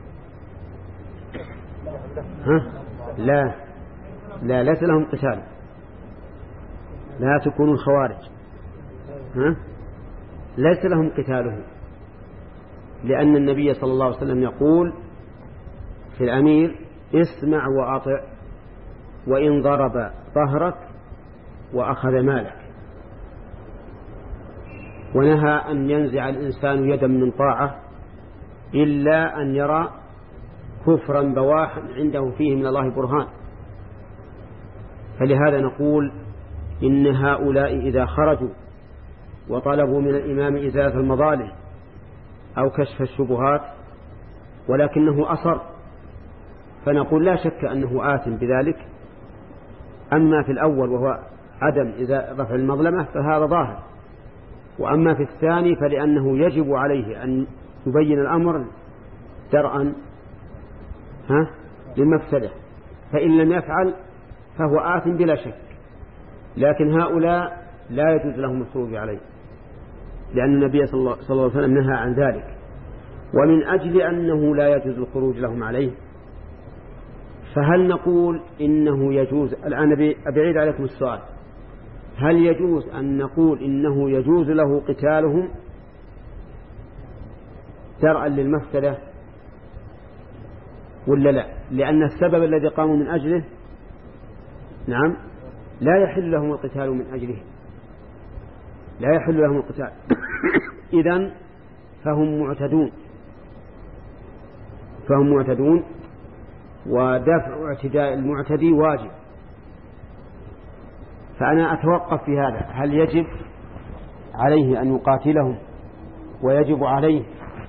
ها؟ لا لا ليس لهم قتال، لا تكونوا الخوارج، ها؟ ليس لهم قتاله، لأن النبي صلى الله عليه وسلم يقول في الأمير: اسمع وأطع وإن ضرب ظهرك وأخذ مالك. ونهى أن ينزع الإنسان يدا من طاعة إلا أن يرى كفرا بواحا عنده فيه من الله برهان. فلهذا نقول إن هؤلاء إذا خرجوا وطلبوا من الإمام إزالة المظالم أو كشف الشبهات ولكنه أصر، فنقول لا شك أنه آثم بذلك. أما في الأول وهو عدم إذا رفع المظلمة فهذا ظاهر، وأما في الثاني فلأنه يجب عليه أن يبين الأمر درءا ها للمفسدة، فإن لم يفعل فهو آثم بلا شك. لكن هؤلاء لا يجوز لهم الخروج عليه، لأن النبي صلى الله عليه وسلم نهى عن ذلك. ومن أجل أنه لا يجوز الخروج لهم عليه فهل نقول إنه يجوز؟ الآن أبعيد عليكم السؤال: هل يجوز أن نقول إنه يجوز له قتالهم درءا للمفسدة ولا لا؟ لأن السبب الذي قاموا من أجله نعم لا يحل لهم القتال من أجله، لا يحل لهم القتال. إذن فهم معتدون، فهم معتدون ودفع اعتداء المعتدي واجب. فأنا أتوقف في هذا: هل يجب عليه أن يقاتلهم ويجب عليه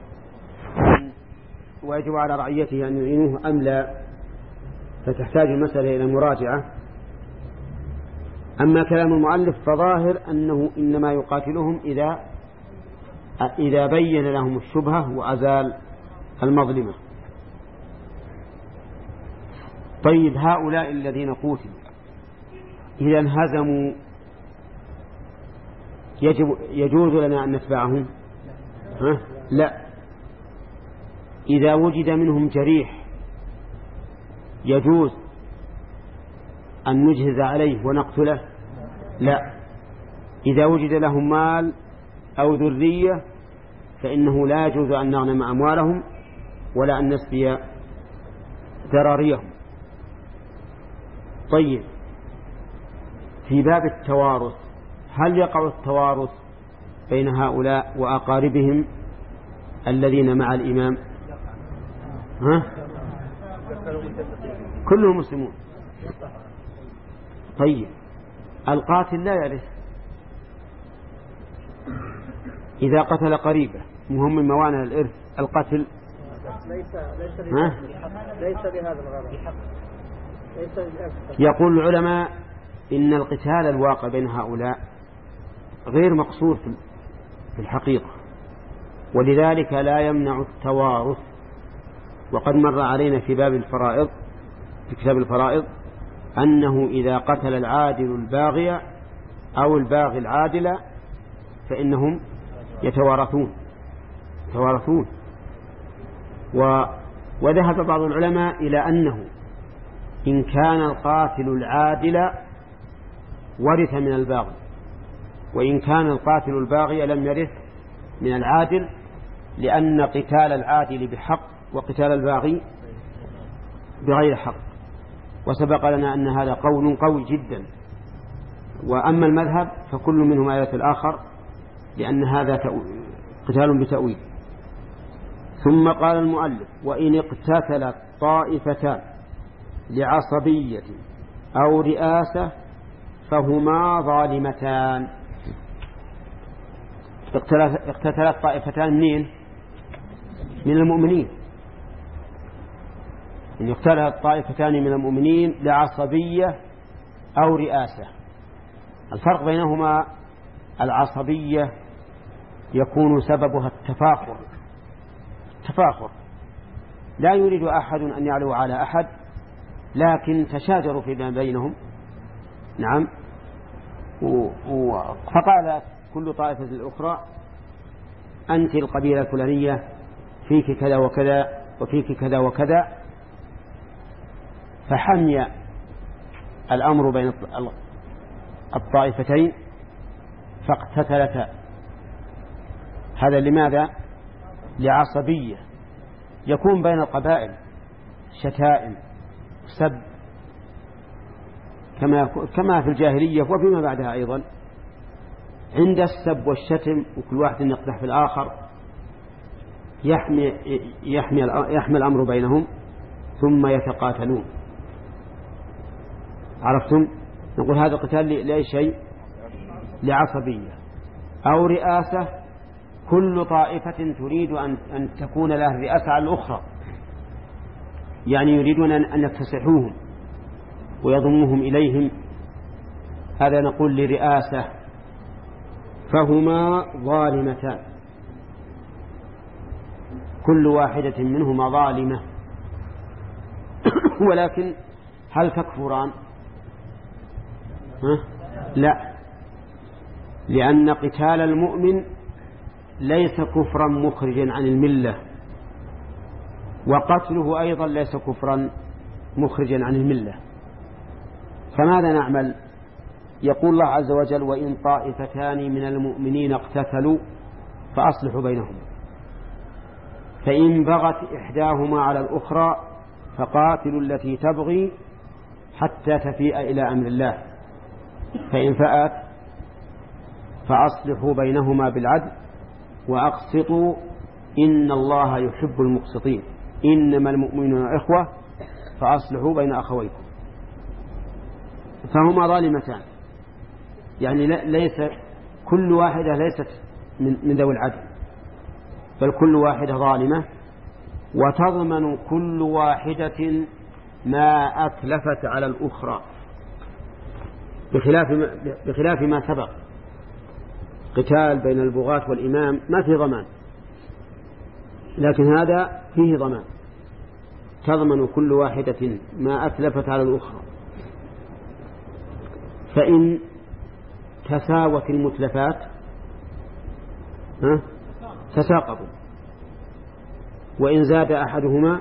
ويجب على رعيته أن يعينوه أم لا؟ فتحتاج المسألة إلى مراجعة. أما كلام المؤلف فظاهر أنه إنما يقاتلهم إذا إذا بين لهم الشبهة وأزال المظلمة. طيب، هؤلاء الذين قتلوا إذا انهزموا يجب يجوز لنا أن نتبعهم؟ ها؟ لا. إذا وجد منهم جريح يجوز أن نجهز عليه ونقتله؟ لا. إذا وجد لهم مال أو ذرية فإنه لا يجوز أن نغنم أموالهم ولا أن نسبي ذراريهم. طيب، في باب التوارث هل يقع التوارث بين هؤلاء وأقاربهم الذين مع الإمام ها؟ كلهم مسلمون. طيب القاتل لا يرث إذا قتل قريبه، مهم من موانع الإرث القتل. ليس ليس ها؟ ليس بهذا الغرض. يقول العلماء إن القتال الواقع بين هؤلاء غير مقصود في الحقيقة، ولذلك لا يمنع التوارث. وقد مر علينا في باب الفرائض في كتاب الفرائض أنه إذا قتل العادل الباغي أو الباغي العادل فإنهم يتوارثون يتوارثون و... وذهب بعض العلماء إلى أنه إن كان القاتل العادل ورث من الباغي، وإن كان القاتل الباغي لم يرث من العادل، لأن قتال العادل بحق وقتال الباغي بغير حق. وسبق لنا أن هذا قول قوي جدا. وأما المذهب فكل منهم آية الآخر، لأن هذا قتال بتأويل. ثم قال المؤلف: وإن اقتتلت طائفتان لعصبية أو رئاسة فهما ظالمتان. اقتتلت طائفتان منين؟ من المؤمنين. إن اقتتلت طائفتان من المؤمنين لعصبية أو رئاسة. الفرق بينهما العصبية يكون سببها التفاخر تفاخر لا يريد أحد أن يعلو على أحد، لكن تشاجروا فيما بينهم. نعم. فقال كل طائفة الأخرى: أنت القبيلة الفلانية فيك كذا وكذا وفيك كذا وكذا، فحمي الأمر بين الطائفتين فاقتتلتا. هذا لماذا؟ لعصبية. يكون بين القبائل شتائم سب كما كما في الجاهلية وفيما بعدها أيضا، عند السب والشتم وكل واحد يقدح في الآخر يحمي يحمي يحمي الأمر بينهم ثم يتقاتلون. عرفتم؟ نقول هذا قتال لأي شيء؟ لعصبية أو رئاسة. كل طائفة تريد أن أن تكون لها رئاسة على الأخرى، يعني يريدون أن يكتسحوهم ويضموهم إليهم. هذا نقول لرئاسة. فهما ظالمتان، كل واحدة منهما ظالمة. ولكن هل تكفران؟ لا، لأن قتال المؤمن ليس كفرا مخرجا عن الملة، وقتله أيضا ليس كفرا مخرجا عن الملة. فماذا نعمل؟ يقول الله عز وجل: وإن طائفتان من المؤمنين اقتتلوا فأصلحوا بينهم، فإن بغت إحداهما على الأخرى فقاتلوا التي تبغي حتى تفيء إلى أمر الله، فإن فأت فأصلحوا بينهما بالعدل وأقسطوا إن الله يحب المقسطين. إنما المؤمنون إخوة فأصلحوا بين أخويكم. فهما ظالمتان، يعني ليس كل واحدة ليست من ذوي العدل، بل كل واحدة ظالمة، وتضمن كل واحدة ما أتلفت على الأخرى، بخلاف ما, بخلاف ما سبق. قتال بين البغاة والإمام ما فيه ضمان، لكن هذا فيه ضمان، تضمن كل واحدة ما أتلفت على الأخرى. فإن تساوت المتلفات تساقطوا، وإن زاد أحدهما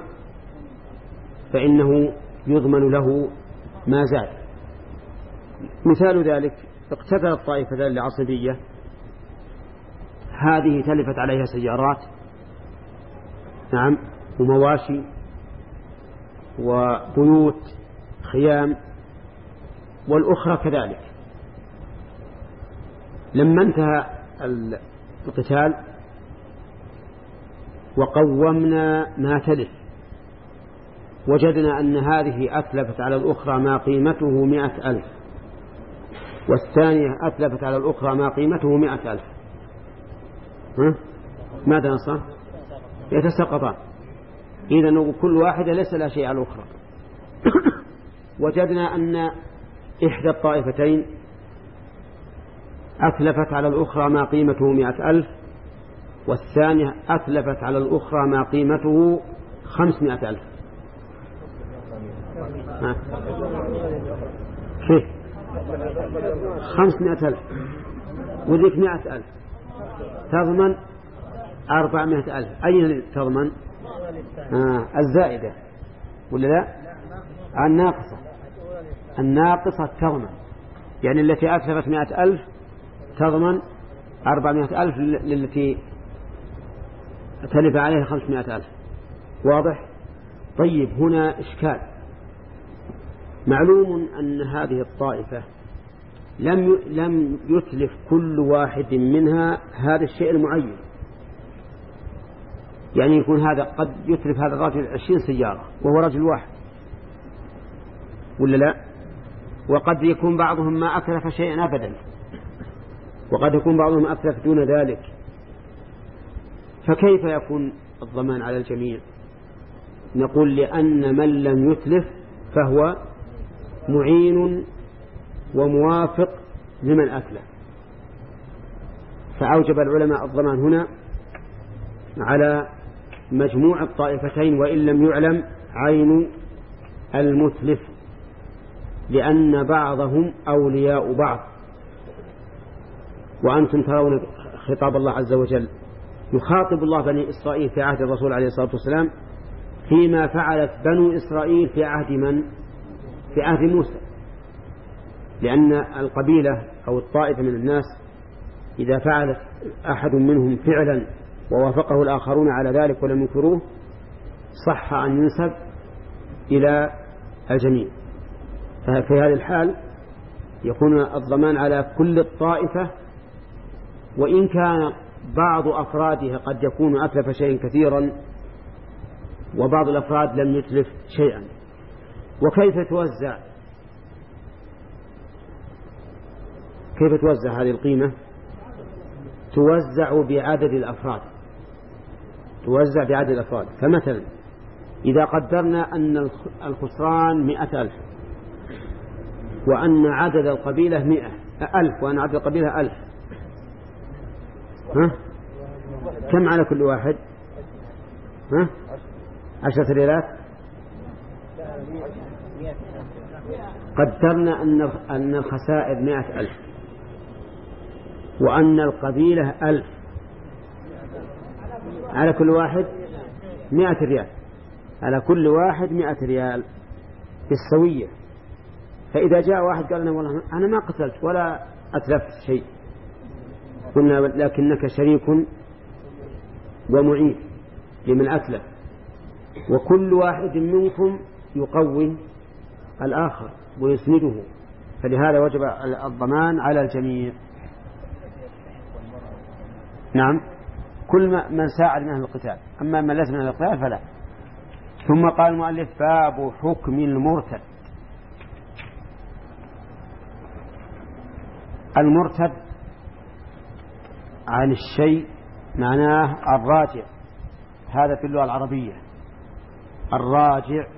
فإنه يضمن له ما زاد. مثال ذلك: اقتتلت طائفتان لعصبية، هذه تلفت عليها سيارات، نعم، ومواشي وبيوت خيام، والأخرى كذلك. لما انتهى القتال وقومنا ما تلف وجدنا أن هذه أتلفت على الأخرى ما قيمته مئة ألف والثانية أتلفت على الأخرى ما قيمته مئة ألف، ها؟ ماذا نصنع؟ يتساقطان. إذن كل واحدة ليس لها شيء على الأخرى. وجدنا أن إحدى الطائفتين أتلفت على الأخرى ما قيمته مئة ألف والثانية أتلفت على الأخرى ما قيمته خمسمائة ألف. كيف؟ خمسمائة ألف وذيك مئة ألف تضمن أربعمائة ألف. أين تضمن؟ آه الزائدة ولا لا؟ الناقصة. الناقصة تضمن، يعني التي أتلفت مئة ألف تضمن أربعمائة ألف للتي تلف عليها خمسمائة ألف. واضح؟ طيب هنا إشكال. معلوم أن هذه الطائفة لم لم يتلف كل واحد منها هذا الشيء المعين، يعني يكون هذا قد يتلف هذا الرجل عشرين سيارة وهو رجل واحد ولا لا؟ وقد يكون بعضهم ما أتلف شيئا أبدا، وقد يكون بعضهم أتلف دون ذلك، فكيف يكون الضمان على الجميع؟ نقول لأن من لم يتلف فهو معين وموافق لمن أتلف، فأوجب العلماء الضمان هنا على مجموع الطائفتين وإن لم يعلم عين المتلف، لأن بعضهم أولياء بعض. وأنتم ترون خطاب الله عز وجل يخاطب الله بني إسرائيل في عهد الرسول عليه الصلاة والسلام فيما فعلت بنو إسرائيل في عهد من؟ في عهد موسى، لأن القبيلة أو الطائفة من الناس إذا فعلت أحد منهم فعلا ووافقه الآخرون على ذلك ولم ينكروه صح أن ينسب إلى الجميع. ففي هذه الحال يكون الضمان على كل الطائفة، وإن كان بعض أفرادها قد يكون أتلف شيئا كثيرا وبعض الأفراد لم يتلف شيئا. وكيف توزع كيف توزع هذه القيمة؟ توزع بعدد الأفراد توزع بعدد الأفراد. فمثلا إذا قدرنا أن الخسران مئة ألف وأن عدد القبيلة مئة ألف وأن عدد القبيلة ألف، ها؟ كم على كل واحد؟ ها؟ عشرة ريالات. قدرنا أن أن الخسائر مئة ألف وأن القبيلة ألف، على كل واحد مئة ريال، على كل واحد مئة ريال بالسوية. فإذا جاء واحد قال لنا والله أنا ما قتلت ولا أتلفت شيء، قلنا لكنك شريك ومعين لمن أتلف، وكل واحد منكم يقوي الآخر ويسنده، فلهذا وجب الضمان على الجميع. نعم، كل من ساعد من أهل القتال، أما من ليس من أهل القتال فلا. ثم قال المؤلف باب حكم المرتد. المرتد عن الشيء معناه الراجع، هذا في اللغة العربية الراجع.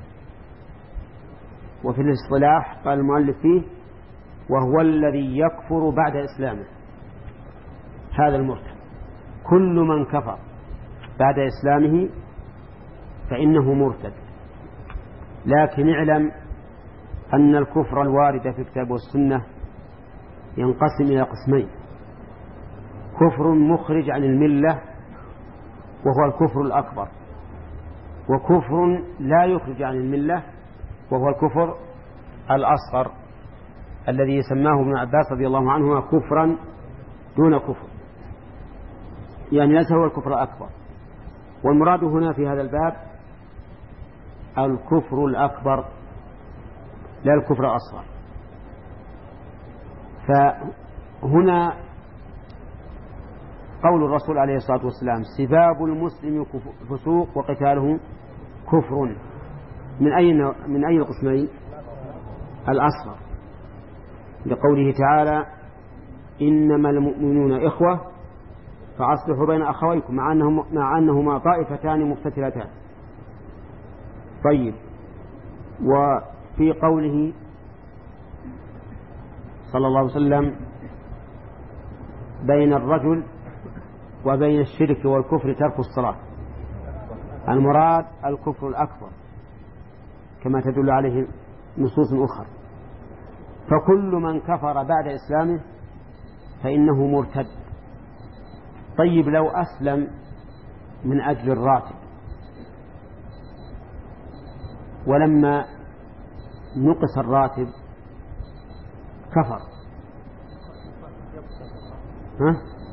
وفي الاصطلاح قال المؤلف فيه وهو الذي يكفر بعد إسلامه، هذا المرتد. كل من كفر بعد إسلامه فإنه مرتد. لكن اعلم أن الكفر الوارد في الكتاب والسنة ينقسم إلى قسمين: كفر مخرج عن الملة وهو الكفر الأكبر، وكفر لا يخرج عن الملة وهو الكفر الأصغر الذي سماه ابن عباس رضي الله عنهما كفرا دون كفر، يعني ليس هو الكفر الأكبر. والمراد هنا في هذا الباب الكفر الأكبر لا الكفر الأصغر. فهنا قول الرسول عليه الصلاة والسلام سباب المسلم فسوق وقتاله كفر، من أي من أي القسمين؟ الأصغر، لقوله تعالى إنما المؤمنون إخوة فأصلحوا بين أخويكم، مع أنهم مع أنهما طائفتان مقتتلتان. طيب، وفي قوله صلى الله عليه وسلم بين الرجل وبين الشرك والكفر ترك الصلاة، المراد الكفر الأكبر كما تدل عليه نصوص أخرى. فكل من كفر بعد إسلامه فإنه مرتد. طيب، لو أسلم من أجل الراتب ولما نقص الراتب كفر، ها؟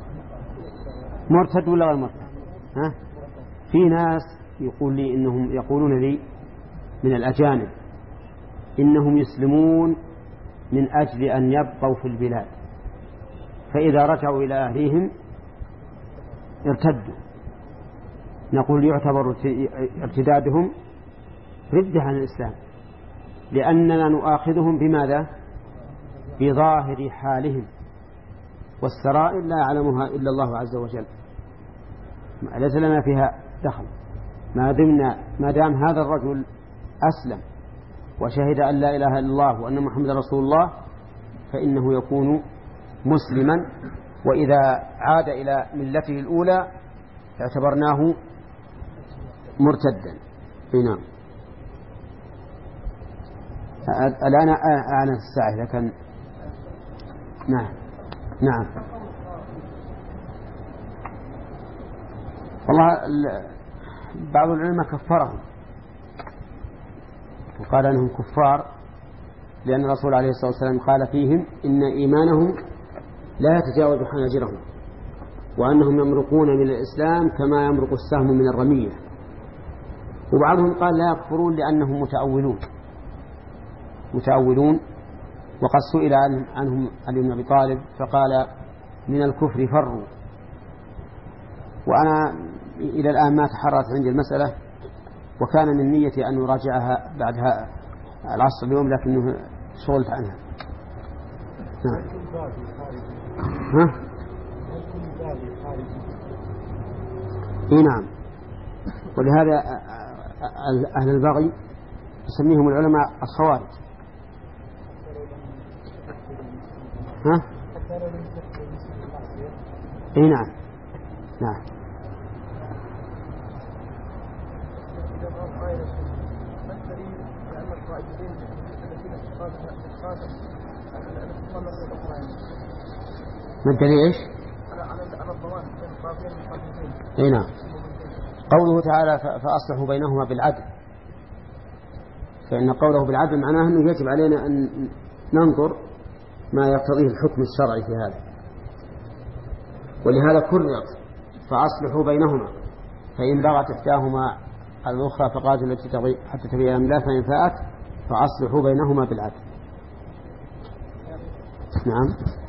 مرتد ولا غير مرتد؟ ها؟ في ناس يقول لي إنهم يقولون لي من الأجانب إنهم يسلمون من أجل أن يبقوا في البلاد، فإذا رجعوا إلى أهليهم ارتدوا. نقول يعتبر ارتدادهم ردة عن الإسلام، لأننا نؤاخذهم بماذا؟ بظاهر حالهم، والسرائر لا يعلمها إلا الله عز وجل، ليس لنا فيها دخل. ما دمنا ما دام هذا الرجل أسلم وشهد أن لا إله إلا الله وأن محمد رسول الله فإنه يكون مسلما، وإذا عاد إلى ملته الأولى اعتبرناه مرتدا. نعم. الآن أعلن الساعة إذا كان. نعم نعم. والله بعض العلماء كفرهم وقال أنهم كفار، لأن الرسول عليه الصلاة والسلام قال فيهم إن إيمانهم لا يتجاوز حناجرهم، وأنهم يمرقون من الإسلام كما يمرق السهم من الرمية. وبعضهم قال لا يكفرون لأنهم متأولون متأولون وقد سئل عنهم علي بن أبي طالب فقال من الكفر فروا. وأنا إلى الآن ما تحررت عندي المسألة، وكان من نيتي أن أراجعها بعدها العصر اليوم، لكنه شغلت عنها. نعم. ها؟ إيه نعم. ولهذا أهل البغي يسميهم العلماء الخوارج. ها؟ إيه نعم نعم. ما الدليل ايش؟ اي نعم. قوله تعالى فأصلحوا بينهما بالعدل، فإن قوله بالعدل معناه أنه يجب علينا أن ننظر ما يقتضيه الحكم الشرعي في هذا، ولهذا كررت فأصلحوا بينهما فإن بغت إحداهما الأخرى فقاتلوا التي تبغي حتى تبين أمر الله فإن فاءت فأصلحوا بينهما بالعدل. نعم.